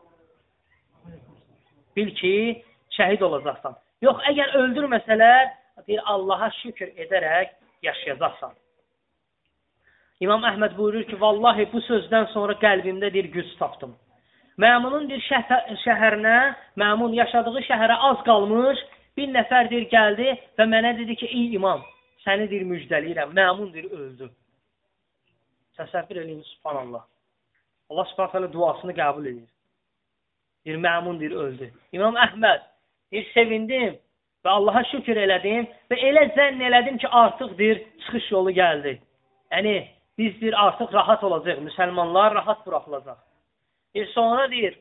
Bil ki, şəhid olacaqsan. Yox, əgər öldürməsələr, deyir, Allaha şükür edərək yaşayacaqsan. İmam Əhməd buyurur ki, vallahi bu sözdən sonra qəlbimdə deyir, güc tapdım. Məmunun deyir, şəhərinə, Məmun yaşadığı şəhərə az qalmış, bir nəfər deyir, gəldi və mənə dedi ki, ey imam, səni deyir, müjdəliyirəm, Məmun deyir, öldü. Təsəvvür edin, subhanallah. Allah subhanallah duasını qəbul edir. Deyir, Məmun deyir, öldü. İmam Əhməd deyir, sevindim və Allaha şükür elədim və elə zənn elədim ki, artıq deyir, çıxış yolu gəldi. Yəni, biz deyir, artıq rahat olacaq, müsəlmanlar rahat buraxılacaq. Sonra deyir,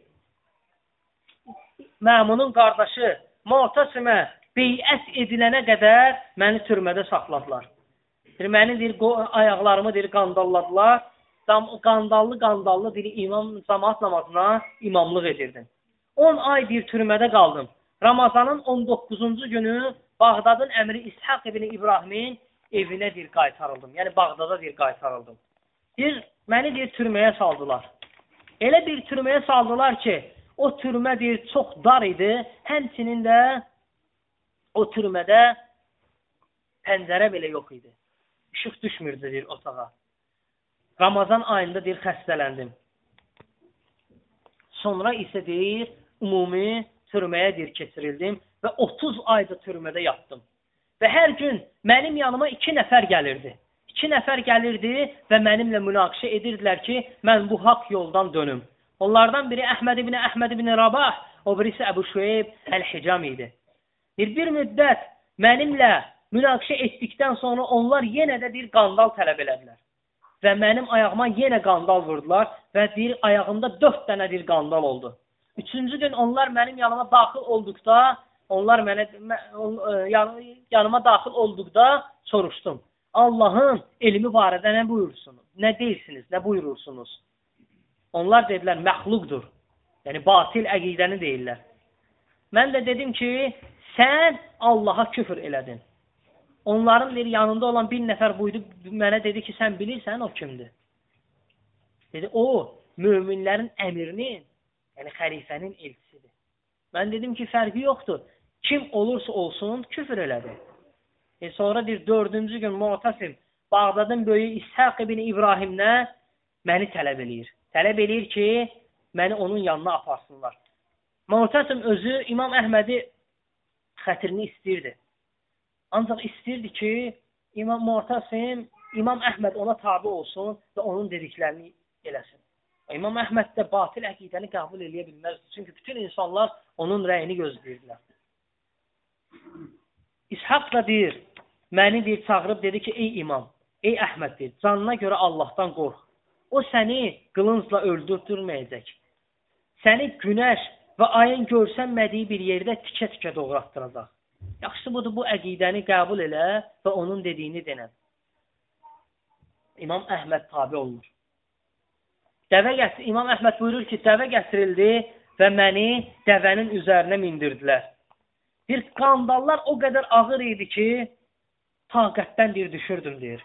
Məmunun qardaşı Mu'tasimə beyət edilənə qədər məni türmədə saxladılar. Məni deyir, ayaqlarımı deyir, qandalladılar. Qandallı deyir, imam cəmaat namazına imamlıq edirdim. 10 ay deyir, türmədə qaldım. Ramazanın 19-cu günü Bağdadın əmri İshaq ibn İbrahimin evinə deyir, qaytarıldım. Yəni, Bağdada deyir, qaytarıldım. Deyir, məni deyir, türməyə saldılar. Elə bir türməyə saldılar ki, o türmə deyir, çox dar idi. Həmçinin də o türmədə pəncərə belə yox idi. İşıq düşmürdü deyir, otağa. Ramazan ayında deyir, xəstələndim. Sonra isə deyir, ümumi türməyə deyir, keçirildim və 30 ayda türmədə yatdım. Və hər gün mənim yanıma 2 nəfər gəlirdi. 2 nəfər gəlirdi və mənimlə münaqişə edirdilər ki, mən bu haqq yoldan dönüm. Onlardan biri Əhməd ibn Rabah, o birisi Əbu Şüeyb Əl-Hicam idi. Bir müddət mənimlə münaqişə etdikdən sonra onlar yenə də deyir, qandal tələb elədilər. Və mənim ayağıma yenə qandal vurdular və deyir, ayağımda 4 dənə deyir, qandal oldu. 3-cü gün onlar mənim yanıma daxil olduqda, yanıma daxil olduqda soruşdum. Allahın elmi barədə nə buyursunuz? Nə deyirsiniz? Nə buyurursunuz? Onlar dedilər, məxluqdur. Yəni, batil əqidəni deyirlər. Mən də dedim ki, sən Allaha küfür elədin. onların deyir, yanında olan bir nəfər buydu, mənə dedi ki, sən bilirsən o kimdir? Dedi, o, möminlərin əmirinin, yəni xəlifənin elçisidir. Mən dedim ki, fərqi yoxdur. Kim olursa olsun, küfür elədi. Sonra deyir, 4-cü gün Mu'tasim, Bağdadın böyüyü İshaq ibn İbrahimlə məni tələb eləyir. Tələb eləyir ki, məni onun yanına aparsınlar. Mu'tasim özü İmam Əhmədi xətrini istəyirdi. Ancaq istəyirdi ki, Mu'tasim, İmam Əhməd ona tabi olsun və onun dediklərini eləsin. İmam Əhməd də batil əqidəni qəbul eləyə bilməz. Çünki bütün insanlar onun rəyini gözləyirdilər. İshaq da deyir, məni deyir, çağırıb dedi ki, ey imam, ey Əhməd deyir, canına görə Allahdan qorx. O səni qılıncla öldürtürməyəcək. Səni günəş və ayın görsənmədiyi bir yerdə tikə-tikə doğratdıracaq. Yaxşı budur, bu əqidəni qəbul elə və onun dediyini denən. İmam Əhməd tabi olunur. İmam Əhməd buyurur ki, dəvə gətirildi və məni dəvənin üzərinə mindirdilər. Bir qandallar o qədər ağır idi ki, taqətdən deyir, düşürdüm, deyir.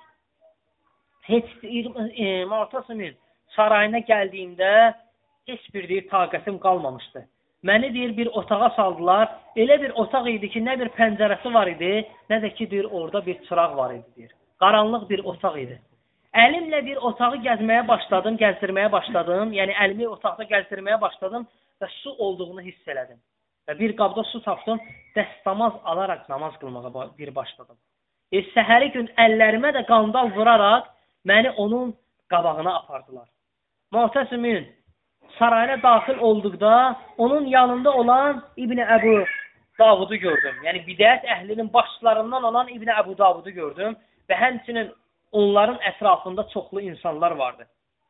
Heç Mu'tasimin sarayına gəldiyimdə heç bir deyir, taqətim qalmamışdı. Məni deyir, bir otağa saldılar. Elə bir otaq idi ki, nə bir pəncərəsi var idi, nə də ki, deyir, orada bir çıraq var idi, deyir. Qaranlıq bir otaq idi. Əlimlə bir otağı gəzməyə başladım, gəzdirməyə başladım. Yəni, əlimi otaqda gəzdirməyə başladım və su olduğunu hiss elədim. Və bir qabda su tapdım, dəstəmaz alaraq namaz qılmağa bir başladım. Səhəri gün əllərimə də qandal vuraraq məni onun qabağına apardılar. Mu'tasimin sarayına daxil olduqda onun yanında olan İbn Əbu Davudu gördüm. Yəni, bidət əhlinin başlarından olan İbn Əbu Davudu gördüm və həmçinin onların ətrafında çoxlu insanlar vardı.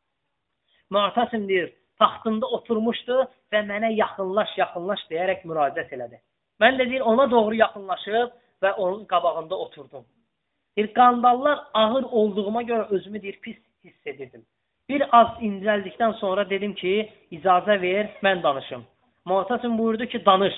Mu'tasim deyir, taxtında oturmuşdu və mənə yaxınlaş, yaxınlaş deyərək müraciət elədi. Mən də deyir, ona doğru yaxınlaşıb və onun qabağında oturdum. Deyir, qandallar ağır olduğuma görə özümü deyir, pis hiss edirdim. Bir az incəldikdən sonra dedim ki, icazə ver, mən danışım. Mu'tasim buyurdu ki, danış.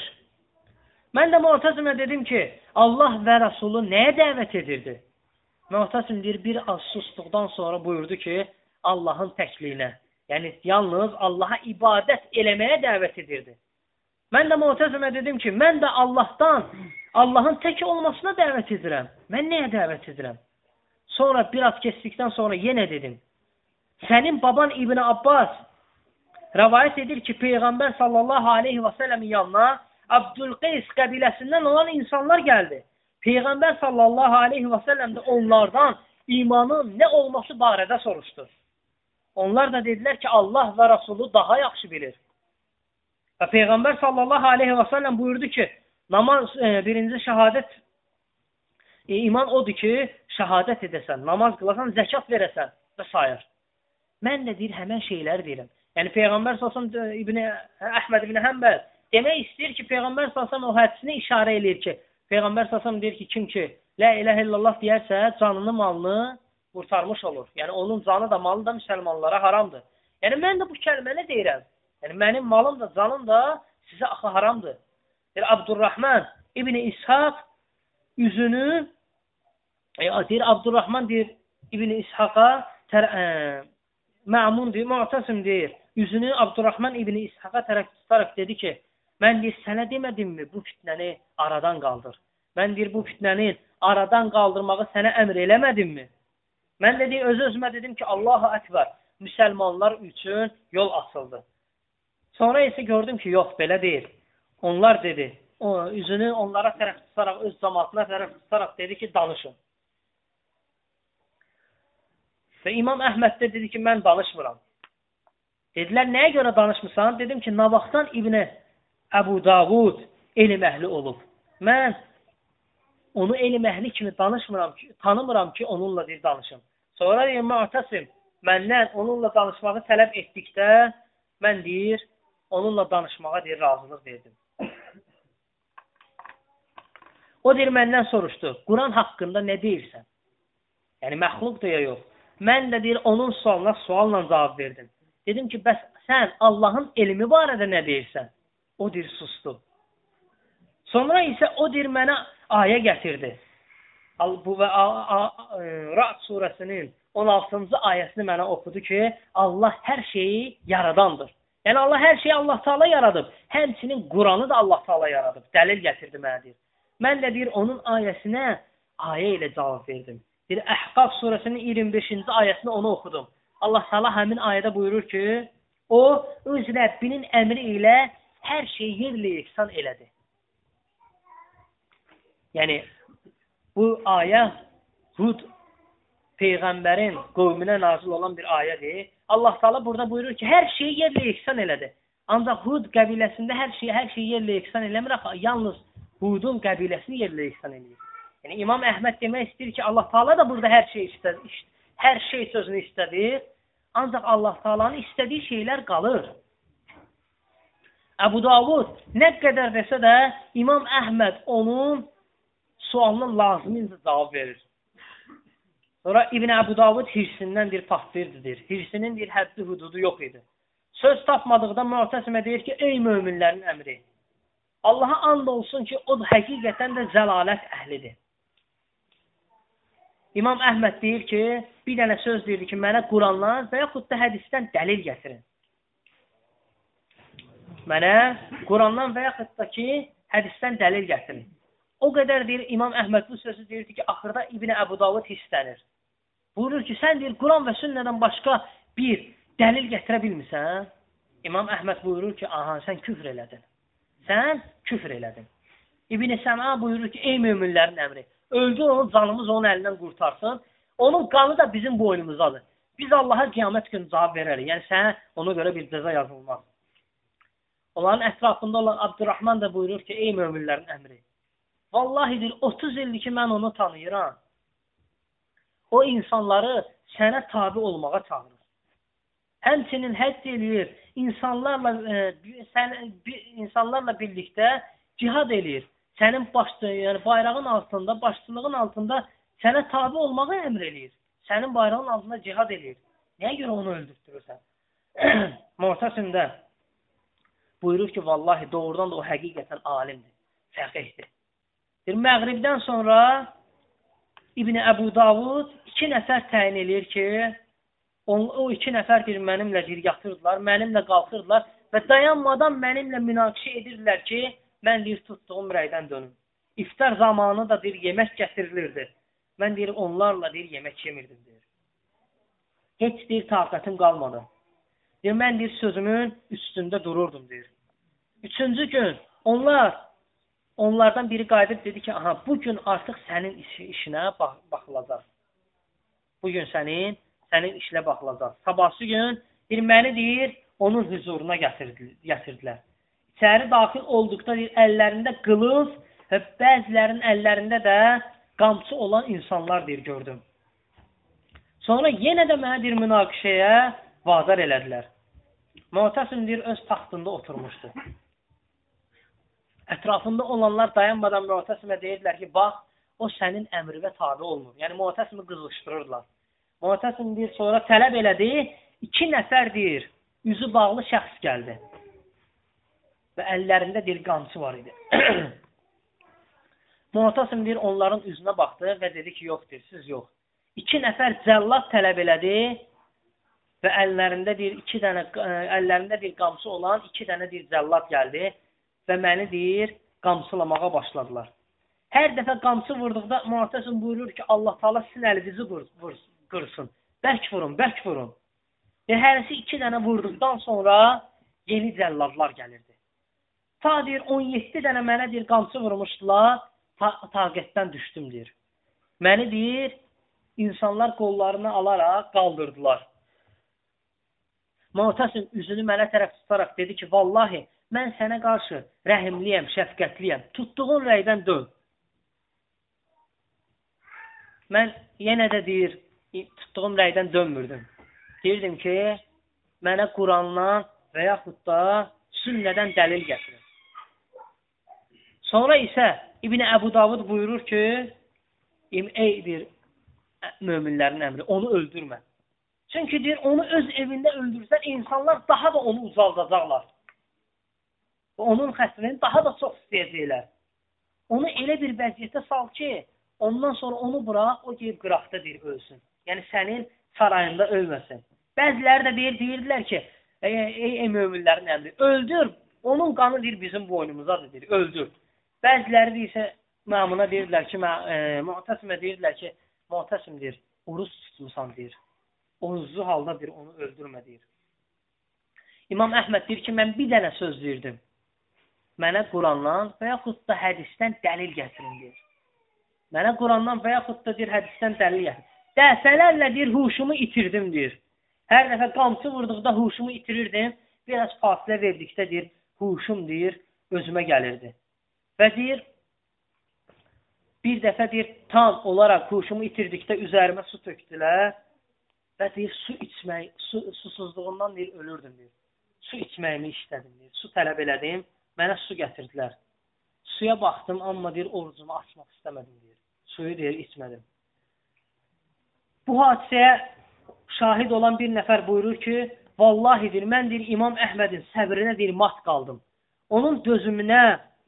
Mən də Mu'tasimə dedim ki, Allah və Rəsulü nəyə dəvət edirdi? Mu'tasim deyir, bir az susduqdan sonra buyurdu ki, Allahın təkliyinə. Yəni, yalnız Allaha ibadət eləməyə dəvət edirdi. Mən də Mu'tasimə dedim ki, mən də Allahdan, Allahın tək olmasına dəvət edirəm. Mən nəyə dəvət edirəm? Sonra biraz keçdikdən sonra yenə dedim. Sənin baban İbn Abbas rəvayət edir ki, Peyğəmbər sallallahu aleyhi və səlləmin yanına Abdülqeys qəbiləsindən olan insanlar gəldi. Peyğəmbər sallallahu aleyhi və səlləm də onlardan imanın nə olması barədə soruşdu. Onlar da dedilər ki, Allah və Rasulü daha yaxşı bilir. Və Peyğəmbər sallallahu aleyhi və səlləm buyurdu ki, namaz birinci şəhadət iman odur ki, şəhadət edəsən, namaz qılasan, zəkat verəsən və s. Mən də deyir, həmən şeyləri deyirəm. Yəni, Peyğəmbər sallallahu Əhməd ibn Həmbəl demək istəyir ki, Peyğəmbər sallallahu o hədisini işarə edir ki, Peyğəmbər sallallahu deyir ki, kim ki, la ilahe illallah deyərsə, canını, malını qurtarmış olur. Yəni, onun canı da, malı da müsəlmanlara haramdır. Yəni, mən də bu kəlməni deyirəm. Yəni, mənim malım da, canım da sizə axı haramdır. Deyir, Abdurrahman İbn İshaq üzünü, deyir, Abdurrahman deyir, İbn İshaqa Məmun deyir, Mu'tasim deyir, üzünü Abdurrahman İbn İshaqa tərəf tutaraq dedi ki, mən deyir, sənə demədimmi bu fitnəni aradan qaldır? Mən deyir, bu fitnəni aradan qaldırmağı sənə əmr eləmədimmi? Mən də deyir, öz-özümə dedim ki, Allahu Əkbər, müsəlmanlar üçün yol açıldı. Sonra isə gördüm ki, yox, belə deyil. Onlar dedi, üzünü onlara tərəf tutaraq, öz cəmaatına tərəf tutaraq dedi ki, danışın. Və İmam Əhməd də dedi ki, mən danışmıram. Dedilər, nəyə görə danışmısan? Dedim ki, Navaxdan İbn Əbu Davud elm əhli olub. Mən onu elm əhli kimi tanımıram ki, onunla deyir, danışım. Sonra deyir, Mu'tasim məndən onunla danışmağı tələb etdikdə, mən deyir, onunla danışmağa deyir, razılıq verdim. O deyir, məndən soruşdu, Quran haqqında nə deyirsən? Yəni, məxluq da ya yox. Mən də deyir, onun sualına sualla cavab verdim. Dedim ki, bəs sən Allahın elmi barədə nə deyirsən? O deyir, sustu. Sonra isə o deyir, mənə ayə gətirdi. Bu və Ra'd surəsinin 16-cı ayəsini mənə oxudu ki, Allah hər şeyi yaradandır. Yəni Allah hər şeyi Allah Taala yaradıb. Həmçinin Quranı da Allah Taala yaradıb. Dəlil gətirdi mənə deyir. Mən də deyir onun ayəsinə ayə ilə cavab verdim. Deyir Əhqaf surəsinin 25-ci ayəsini onu oxudum. Allah Taala həmin ayədə buyurur ki, o öz Rəbbinin əmri ilə hər şeyi yerlə yeksan elədi. Yəni bu ayə Hud peyğəmbərin qövmünə nazil olan bir ayədir. Allah Taala burada buyurur ki, hər şeyi yerlə yeksan elədi. Ancaq Hud qəbiləsində hər şeyi yerlə yeksan eləmir, yalnız Hudun qəbiləsini yerlə yeksan eləyir. Yəni İmam Əhməd demək istəyir ki, Allah Taala da burada hər şey sözünü istədir. Ancaq Allah Taala'nın istədiyi şeylər qalır. Əbu Davud nə qədər desə də İmam Əhməd onun sualına lazımincə cavab verir. Sonra İbn Əbu Davud hirsindən patlayırdı. Hirsinin həddi hududu yox idi. Söz tapmadıqda Mu'təsimə deyir ki, ey möminlərin əmri, Allaha and olsun ki, o həqiqətən də zəlalət əhlidir. İmam Əhməd deyir ki, bir dənə söz deyirdi ki, mənə Qurandan və yaxud da hədisdən dəlil gətirin. Mənə Qurandan və yaxud da ki, hədisdən dəlil gətirin. O qədər deyir, İmam Əhməd bu sözü deyirdi ki, axırda İbn Əbu Davud hisslənir. Buyurur ki, sən deyir, Quran və sünnədən başqa bir dəlil gətirə bilmirsən? İmam Əhməd buyurur ki, aha, sən küfr elədin. Sən küfr elədin. İbn Səma buyurur ki, ey möminlərin əmri, öldür onu, canımız onun əlindən qurtarsın. Onun qanı da bizim boynumuzdadır. Biz Allaha qiyamət günü cavab verərik. Yəni, sənə ona görə bir cəza yazılmaz. Onların ətrafında olan Abdurrahman da buyurur ki, ey möminlərin əmri, vallahi deyir, 30 ildir ki, mən onu tanıyıram. O insanları sənə tabi olmağa çağırır. Həmçinin həcc eləyir, insanlarla birlikdə cihad eləyir. Sənin bayrağın altında, başçılığın altında sənə tabi olmağı əmr eləyir. Sənin bayrağın altında cihad eləyir. Nəyə görə onu öldürtürürsən? Mu'təsimdə buyurur ki, vallahi doğrudan da o həqiqətən alimdir, fəqihdir. Məğribdən sonra İbn Əbu Davud 2 nəfər təyin eləyir ki, o 2 nəfər mənimlə yatırdılar, mənimlə qalxırdılar və dayanmadan mənimlə münaqişə edirlər ki, mən tutduğum rəydən dönüm. İftar zamanı da yemək gətirilirdi. Mən onlarla yemək yemirdim. Heç taqətim qalmadı. Mən sözümün üstündə dururdum. 3-cü gün onlardan biri qayıdıb dedi ki, aha, bugün artıq sənin işinə baxılacaq. Bugün sənin işinə baxılacaq. Sabahsı gün məni onun huzuruna gətirdilər. İçəri daxil olduqda əllərində qılınc və bəzilərinin əllərində də qamçı olan insanlar gördüm. Sonra yenə də mənə münaqişəyə vadar elədilər. Mu'təsim öz taxtında oturmuşdu. Ətrafında olanlar dayanmadan Mu'təsimə deyirlər ki, bax, o sənin əmrinə tabi olmur. Yəni Mu'təsimi qızışdırırlar. Mu'təsim sonra tələb elədi, 2 nəfər üzü bağlı şəxs gəldi. Və əllərində qamçı var idi. Mu'təsim onların üzünə baxdı və dedi ki, yox, siz yox. 2 nəfər cəllad tələb elədi və əllərində qamçı olan 2 dənə cəllad gəldi və məni qamçılamağa başladılar. Hər dəfə qamçı vurduqda Mu'təsim buyurur ki, Allah Taala sizin əlinizi qırsın. Bərk vurun, bərk vurun. Hərisi 2 dənə vurduqdan sonra yeni cəlladlar gəlirdi. Ta 17 dənə mənə qamçı vurmuşdular, taqətdən düşdüm. Məni insanlar qollarını alaraq qaldırdılar. Mu'təsim üzünü mənə tərəf tutaraq dedi ki, vallahi, mən sənə qarşı rəhimliyəm, şəfqətliyəm. Tutduğun rəydən dön. Mən yenə də tutduğum rəydən dönmürdüm. Deyirdim ki, mənə Qurandan və yaxud da sünnədən dəlil gətirir. Sonra isə İbn Əbu Davud buyurur ki, ey möminlərin əmri, onu öldürmə. Çünki onu öz evində öldürsən, insanlar daha da onu ucaldacaqlar. Onun xətrini daha da çox istəyəcəklər. Onu elə bir vəziyyətə sal ki, ondan sonra onu bırax, o deyib qıraqda deyir, ölsün. Yəni, sənin sarayında ölməsin. Bəziləri də deyirdilər ki, ey möminlərin əmri, öldür, onun qanı deyir, bizim boynumuzadır, deyir, öldür. Bəziləri isə məmuna deyirdilər ki, Mu'təsimə deyirdilər ki, Mu'təsim deyir, uruz tutmusan deyir, oruclu halda deyir, onu öldürmə deyir. İmam Əhməd deyir ki, mən bir dənə söz verdim. Mənə Qurandan və yaxud da hədisdən dəlil gətirin deyir. Mənə Qurandan və yaxud da deyir, hədisdən dəlil gətirin. Dəfələrlə deyir, huşumu itirdim deyir. Hər dəfə qamçı vurduqda huşumu itirirdim. Biraz fasilə verdikdə deyir, huşum deyir, özümə gəlirdi. Və deyir, bir dəfə deyir, tam olaraq huşumu itirdikdə üzərimə su tökdülər və deyir, su içmək, susuzluğundan deyir, ölürdüm deyir. Su içməyimi istədim deyir, su tələb elədim, mənə su gətirdilər. Suya baxdım, amma deyir, orucumu açmaq istəmədim deyir. Suyu deyir, içmədim. Bu hadisəyə şahid olan bir nəfər buyurur ki, vallahi deyir, mən deyir, İmam Əhmədin səbrinə deyir, mat qaldım. Onun dözümünə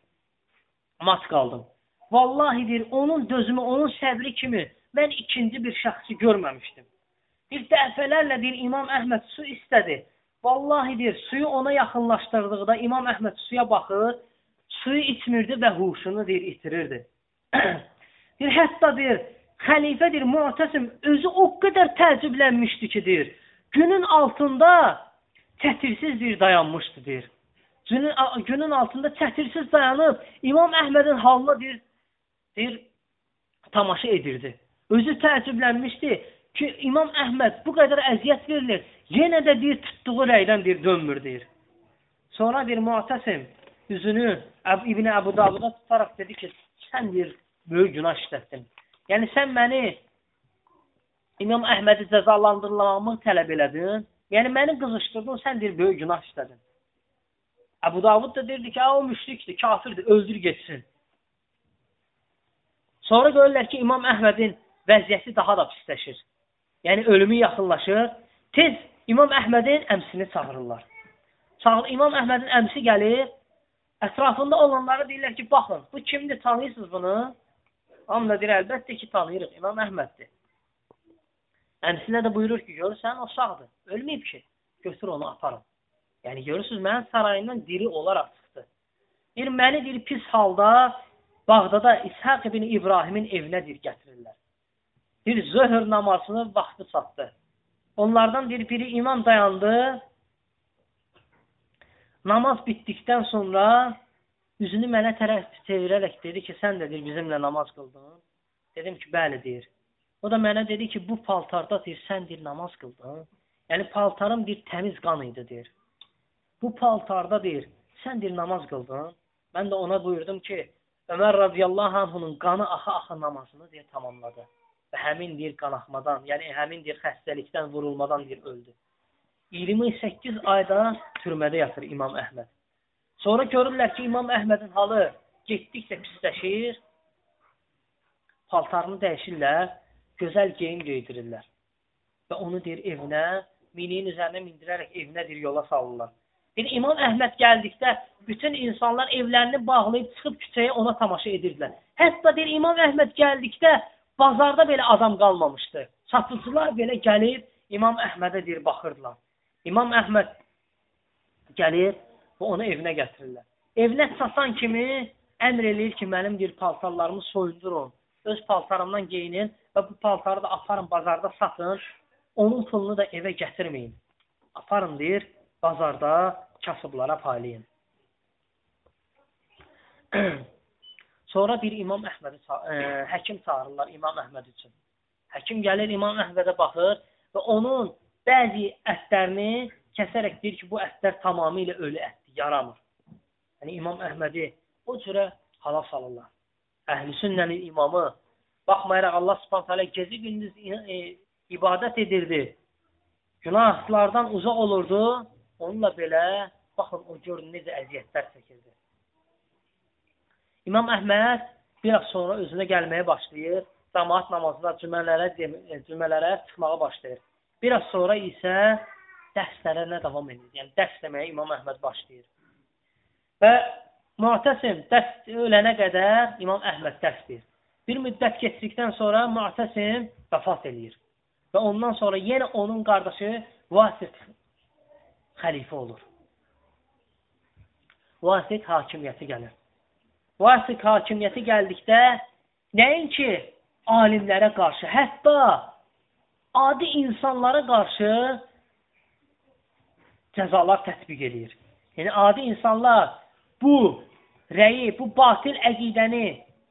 mat qaldım. Vallahi deyir, onun dözümü, onun səbri kimi mən ikinci bir şəxsi görməmişdim. Bir dəfələrlə deyir, İmam Əhməd su istədi. Vallahi deyir, suyu ona yaxınlaşdırdıqda İmam Əhməd suya baxır, suyu içmirdi və huşunu deyir, itirirdi. Deyir, hətta deyir, xəlifə deyir, Mu'təsim özü o qədər təəccüblənmişdi ki, deyir, günün altında çətirsiz deyir, dayanmışdı deyir. Günün altında çətirsiz dayanıb, İmam Əhmədin halına deyir, tamaşa edirdi. Özü təəccüblənmişdi ki, İmam Əhməd bu qədər əziyyət verilir, yenə də deyir, tutduğu rəydən deyir, dönmür deyir. Sonra deyir, Mu'təsim üzünü İbn Əbu Davuda tutaraq dedi ki, sən deyir, böyük günah işlətdin. Yəni, sən məni İmam Əhmədi cəzalandırmamı tələb elədin. Yəni, məni qızışdırdın, sən deyir, böyük günah işlədin. Əbu Davud da deyirdi ki, o müşrikdir, kafirdir, öldür geçsin. Sonra görürlər ki, İmam Əhmədin vəziyyəti daha da pisləşir. Yəni, ölümü yaxınlaşır. Tez İmam Əhmədin əmsini çağırırlar. İmam Əhmədin əmsi gəlir, ətrafında olanları deyirlər ki, baxın, bu kimdir, tanıyırsınız bunu? Amma deyir, əlbəttə ki, tanıyırıq, İmam Əhməddir. Əmsinə də buyurur ki, görürsən, o sağdır, ölməyib ki, götür onu aparın. Yəni, görürsünüz, mənim sarayından diri olaraq çıxdı. Deyir, məni deyir, pis halda Bağdada İshaq ibn İbrahimin evinə deyir, gətirirlər. Deyir, zöhr namazını vaxtı çatdı. Onlardan deyir, biri imam dayandı, namaz bitdikdən sonra üzünü mənə tərəf çevirərək dedi ki, sən də deyir, bizimlə namaz qıldın. Dedim ki, bəli deyir. O da mənə dedi ki, bu paltarda deyir, sən deyir, namaz qıldın. Yəni, paltarım deyir, təmiz qan idi deyir. Bu paltarda deyir, sən deyir, namaz qıldın. Mən də ona buyurdum ki, Ömər radiyallahu anhunun qanı axa-axa namazını deyir, tamamladı. Və həmin deyir, qanaxmadan, yəni həmin deyir, xəstəlikdən, vurulmadan deyir, öldü. 28 ayda türmədə yatır İmam Əhməd. Sonra görürlər ki, İmam Əhmədin halı getdikcə pisləşir, paltarını dəyişirlər, gözəl geyim geydirirlər. Və onu deyir, evinə, miniyin üzərinə mindirərək evinə deyir, yola salırlar. Deyir, İmam Əhməd gəldikdə bütün insanlar evlərini bağlayıb çıxıb küçəyə ona tamaşa edirdilər. Hətta deyir, İmam Əhməd gəldikdə bazarda belə adam qalmamışdı. Satıcılar belə gəlib İmam Əhmədə deyir, baxırdılar. İmam Əhməd gəlir və onu evinə gətirirlər. Evinə çatan kimi əmr eləyir ki, mənim deyir, paltarlarımı soyundurun. Öz paltarımdan geyinin və bu paltarı da aparın, bazarda satın. Onun pulunu da evə gətirməyin. Aparın deyir, bazarda kasıblara paylayın. Sonra bir İmam Əhmədi həkim çağırırlar İmam Əhməd üçün. Həkim gəlir İmam Əhmədə baxır və onun bəzi ətlərini kəsərək deyir ki, bu ətlər tamamilə ölü ətdir, yaramır. Yəni İmam Əhmədi o cürə hala salırlar. Əhl-i sünnənin imamı baxmayaraq Allah Subhanahu taala gecə gündüz ibadət edirdi. Günahlardan uzaq olurdu. Onunla belə baxın o görün necə əziyyətlər çəkirdi. İmam Əhməd biraz sonra özünə gəlməyə başlayır. Cəmaət namazında cümələrə çıxmağa başlayır. Biraz sonra isə dərslərə davam edir. Yəni dərs deməyə İmam Əhməd başlayır. Və Mu'təsim dərs ölənə qədər İmam Əhməd dərs deyir. Bir müddət keçdikdən sonra Mu'tasim vəfat edir. Və ondan sonra yenə onun qardaşı Vasiq xəlifə olur. Vasiq hakimiyyəti gəlir. Vasiq hakimiyyəti gəldikdə nəinki alimlərə qarşı, hətta adi insanlara qarşı cəzalar tətbiq edir. Yəni, adi insanlar bu rəyi, bu batil əqidəni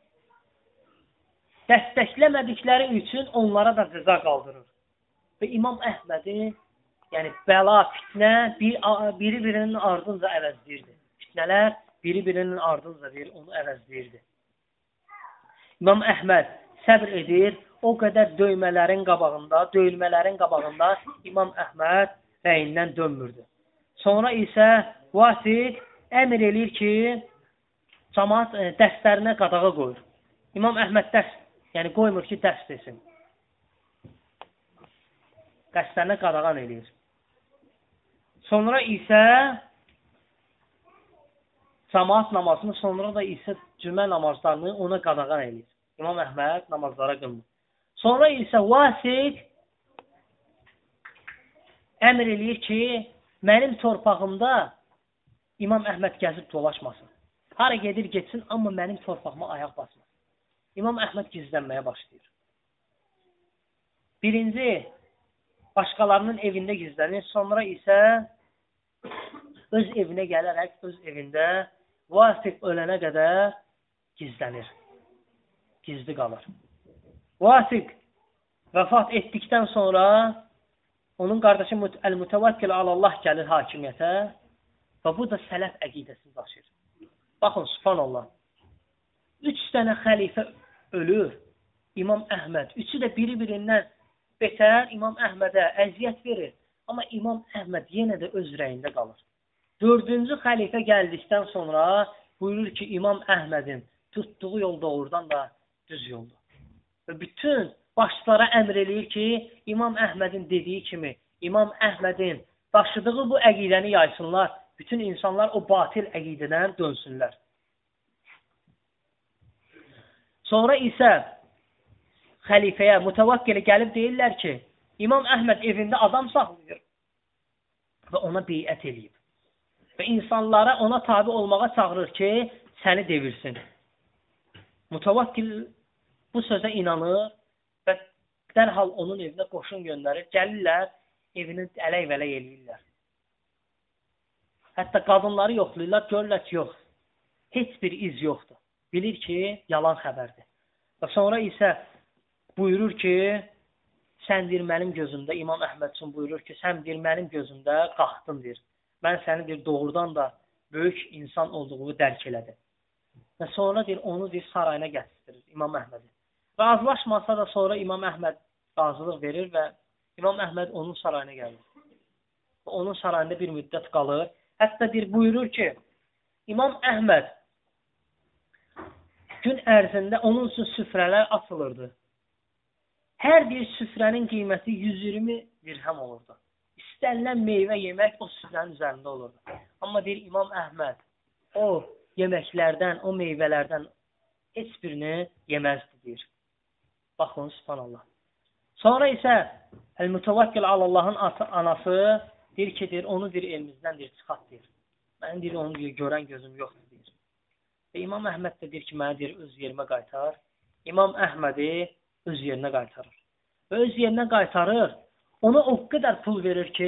dəstəkləmədikləri üçün onlara da cəza qaldırır. Və İmam Əhmədi, yəni bəla, fitnə biri-birinin ardınca əvəzləyirdi. Fitnələr biri-birinin ardınca onu əvəzləyirdi. İmam Əhməd səbr edir, o qədər döymələrin qabağında İmam Əhməd rəyindən dönmürdü. Sonra isə Vasiq əmr eləyir ki, cəmaat dərslərinə qadağa qoyur. İmam Əhməd yəni qoymur ki, dərs desin. Dərslərinə qadağan eləyir. Sonra isə cəmaat namazını, sonra da isə cümə namazlarını ona qadağan eləyir. İmam Əhməd namazlara qılmır. Sonra isə Vasiq əmr eləyir ki, mənim torpağımda İmam Əhməd gəzib dolaşmasın. Hara gedir, getsin, amma mənim torpağıma ayaq basmasın. İmam Əhməd gizlənməyə başlayır. Birinci, başqalarının evində gizlənir, sonra isə öz evinə gələrək, öz evində Vasiq ölənə qədər gizlənir. Gizli qalır. Vasiq vəfat etdikdən sonra onun qardaşı Əl-Mütəvəkkil alallah gəlir hakimiyyətə və bu da sələf əqidəsini daşıyır. Baxın, subhanallah. 3 dənə xəlifə ölür. İmam Əhməd. Üçü də biri-birindən betər İmam Əhmədə əziyyət verir. Amma İmam Əhməd yenə də öz rəyində qalır. 4-cü xəlifə gəldikdən sonra buyurur ki, İmam Əhmədin tutduğu yol doğrudan da düz yoldur. Və bütün başçılara əmr eləyir ki, İmam Əhmədin dediyi kimi, İmam Əhmədin daşıdığı bu əqidəni yaysınlar. Bütün insanlar o batil əqidədən dönsünlər. Sonra isə xəlifəyə, Mütəvəkkili gəlib deyirlər ki, İmam Əhməd evində adam saxlayır və ona beyət eləyib. Və insanlara ona tabi olmağa çağırır ki, səni devirsin. Mütəvəkkil bu sözə inanır və dərhal onun evinə qoşun göndərir. Gəlirlər, evini ələk-vələk eləyirlər. Hətta qadınları yoxlayırlar, görürlər ki, yox. Heç bir iz yoxdur. Bilir ki, yalan xəbərdir. Və sonra isə buyurur ki, sən deyir mənim gözümdə, İmam Əhməd üçün buyurur ki, sən deyir mənim gözümdə qalxdın deyir. Mən səni deyir doğrudan da böyük insan olduğunu dərk elədim. Və sonra deyir onu deyir sarayına gətirdirir İmam Əhmədi. Razılaşmasa da sonra İmam Əhməd razılıq verir və İmam Əhməd onun sarayına gəlir. Və onun sarayında bir müddət qalır. Hətta deyir buyurur ki, İmam Əhməd gün ərzində onun üçün süfrələr açılırdı. Hər bir süfrənin qiyməti 120 dirhəm olurdu. İstənilən meyvə yemək o süfrənin üzərində olurdu. Amma deyir İmam Əhməd o yeməklərdən, o meyvələrdən heç birini yeməzdi deyir. Baxın, subhanallah. Sonra isə Əl-Mütəvəkkil Allahın anası deyir ki, deyir, onu deyir evimizdən deyir, çıxart deyir. Mən deyir, onu deyir, görən gözüm yoxdur deyir. Və İmam Əhməd də deyir ki, mənə deyir, öz yerimə qaytar. İmam Əhmədi öz yerinə qaytarır. Və öz yerinə qaytarır. Ona o qədər pul verir ki,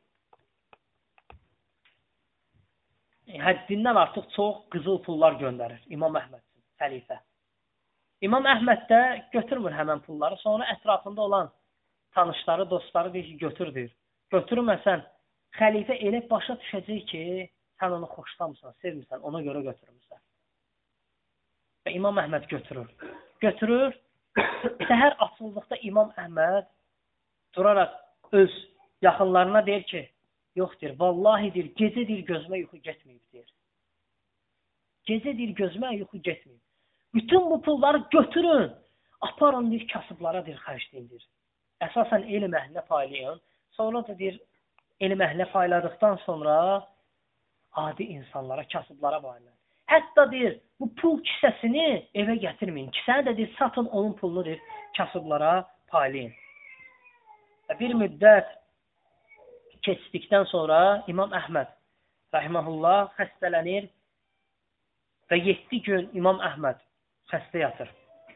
həddindən artıq çox qızıl pullar göndərir İmam Əhməd xəlifə. İmam Əhməd də götürmür həmən pulları. Sonra ətrafında olan tanışları, dostları deyir ki, götür deyir. Götürməsən, xəlifə elə başa düşəcək ki, sən onu xoşlamısan, sevmirsən, ona görə götürmürsən. Və İmam Əhməd götürür. Götürür. Səhər açıldıqda İmam Əhməd duraraq öz yaxınlarına deyir ki, yox deyir, vallahi deyir, gecə deyir, gözümə yuxu getməyib deyir. Gecə deyir, gözümə yuxu getməyib. Bütün bu pulları götürün, aparın deyir, kasıblara deyir, xərcləyin deyir. Əsasən elm əhlinə paylayın. Sonra da deyir, elm əhlinə payladıqdan sonra adi insanlara, kasıblara paylayın. Hətta deyir, bu pul kisəsini evə gətirməyin. Kisəni də deyir, satın onun pulunu deyir, kasıblara paylayın. Bir müddət keçdikdən sonra İmam Əhməd rahimehullah xəstələnir və 7 gün İmam Əhməd xəstə yatır.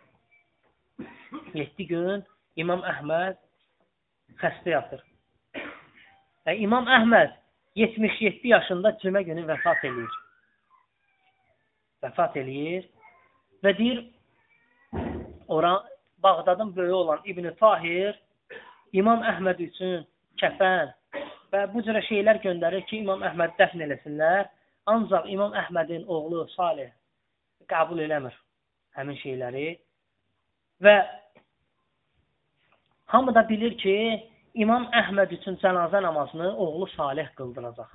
7 gün İmam Əhməd xəstə yatır. Və İmam Əhməd 77 yaşında cümə günü vəfat eləyir. Vəfat eləyir və deyir, Bağdadın böyüyü olan İbn-i Tahir İmam Əhməd üçün kəfən və bu cürə şeylər göndərir ki, İmam Əhməd dəfn eləsinlər. Ancaq İmam Əhmədin oğlu Salih qəbul eləmir həmin şeyləri. Və hamı da bilir ki, İmam Əhməd üçün cənazə namazını oğlu Salih qıldıracaq.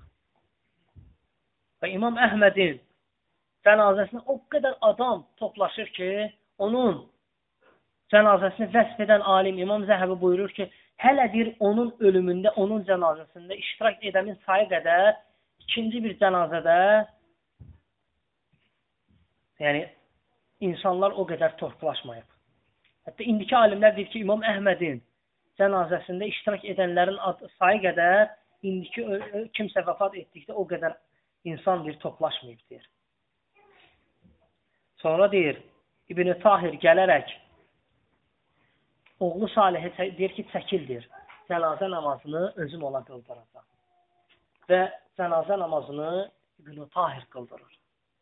Və İmam Əhmədin cənazəsinə o qədər adam toplaşır ki, onun cənazəsini vəsf edən alim İmam Zəhəbi buyurur ki, hələ bir onun ölümündə, onun cənazəsində iştirak edəmin sayı qədər ikinci bir cənazədə yəni insanlar o qədər toplaşmayıb. Hətta indiki alimlər deyir ki, İmam Əhmədin cənazəsində iştirak edənlərin sayı qədər indiki kimsə vəfat etdikdə o qədər insan bir toplaşmayıb deyir. Sonra deyir, İbn-i Tahir gələrək oğlu Salihə deyir ki, çəkildir. Cənazə namazını özüm ona qıldıracaq. Və cənazə namazını İbn-i Tahir qıldırır.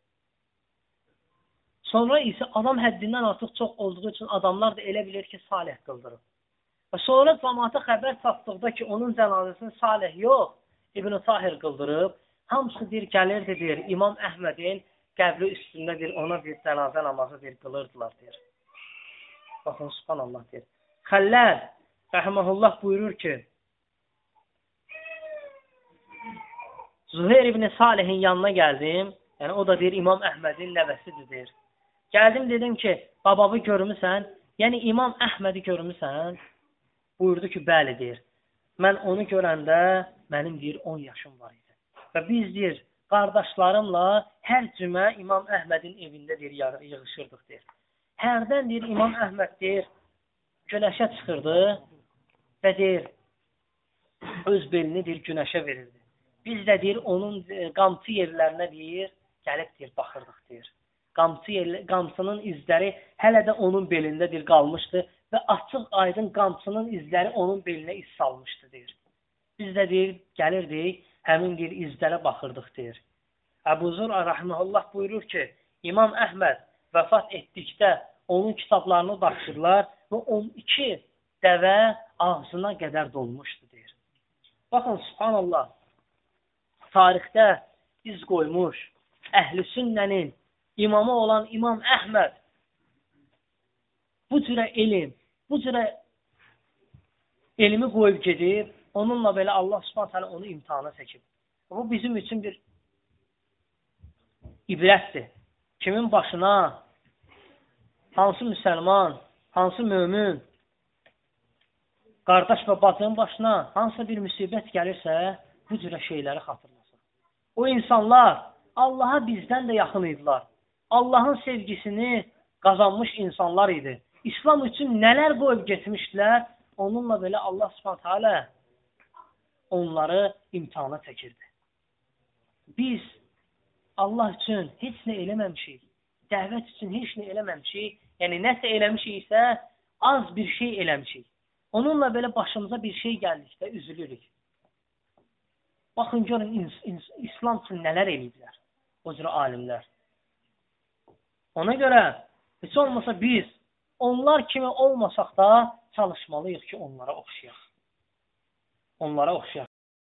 Sonra isə adam həddindən artıq çox olduğu üçün adamlar da elə bilir ki, Salih qıldırır. Və sonra cəmaata xəbər çatdıqda ki, onun cənazəsini Salih yox, İbn-i Tahir qıldırıb, hamısı deyir, gəlirdi, deyir, İmam Əhmədin qəbri üstündə bir ona bir cənazə namazı bir qılırdılar, deyir. Baxın, subhanallah, deyir. Xəlləl, rəhməhullah buyurur ki, Züheyr ibn Salihin yanına gəldim, yəni o da deyir, İmam Əhmədin nəvəsidir, deyir. Gəldim, dedim ki, babamı görmüsən, yəni İmam Əhmədi görmüsən? Buyurdu ki, bəli, deyir. Mən onu görəndə, mənim, deyir, 10 yaşım var idi. Və biz, deyir, qardaşlarımla hər cümə İmam Əhmədin evində, deyir, yığışırdıq, deyir. Hərdən, deyir, İmam Əhməd, deyir, günəşə çıxırdı və deyir, öz belini, deyir, günəşə verirdi. Biz də, deyir, onun qamçı yerlərinə, deyir, gəlib, deyir, baxırdıq, deyir. Qamçının izləri hələ də onun belində, deyir, qalmışdı və açıq aydın qamçının izləri onun belinə iz salmışdı, deyir. Biz də, deyir, gəlirdik, həmin, deyir, izlərə baxırdıq, deyir. Əbu Zur rəhməhullah buyurur ki, İmam Əhməd vəfat etdikdə onun kitablarını baxırlar və 12 dəvə ağzına qədər dolmuşdu, deyir. Baxın, subhanallah, tarixdə iz qoymuş Əhl-i Sünnənin imamı olan İmam Əhməd bu cürə elm, bu cürə elmi qoyub gedib, onunla belə Allah subhanətələ onu imtihana çəkib. Bu bizim üçün bir ibrətdir. Kimin başına, hansı müsəlman, hansı mömin, qardaş və bacının başına hansısa bir müsibət gəlirsə, bu cürə şeyləri xatırlasın. O insanlar Allaha bizdən də yaxın idilər. Allahın sevgisini qazanmış insanlar idi. İslam üçün nələr qoyub getmişdilər, onunla belə Allah subhanətələ onları imtihana çəkirdi. Biz Allah üçün heç nə eləməmişik, dəvət üçün heç nə eləməmişik, yəni nəsə eləmişiksə, az bir şey eləmişik. Onunla belə başımıza bir şey gəldikdə üzülürük. Baxın, görün, İslam üçün nələr eləyiblər, o cürə alimlər. Ona görə, heç olmasa biz, onlar kimi olmasaq da çalışmalıyıq ki, onlara oxşayaq. Onlara oxşayaq.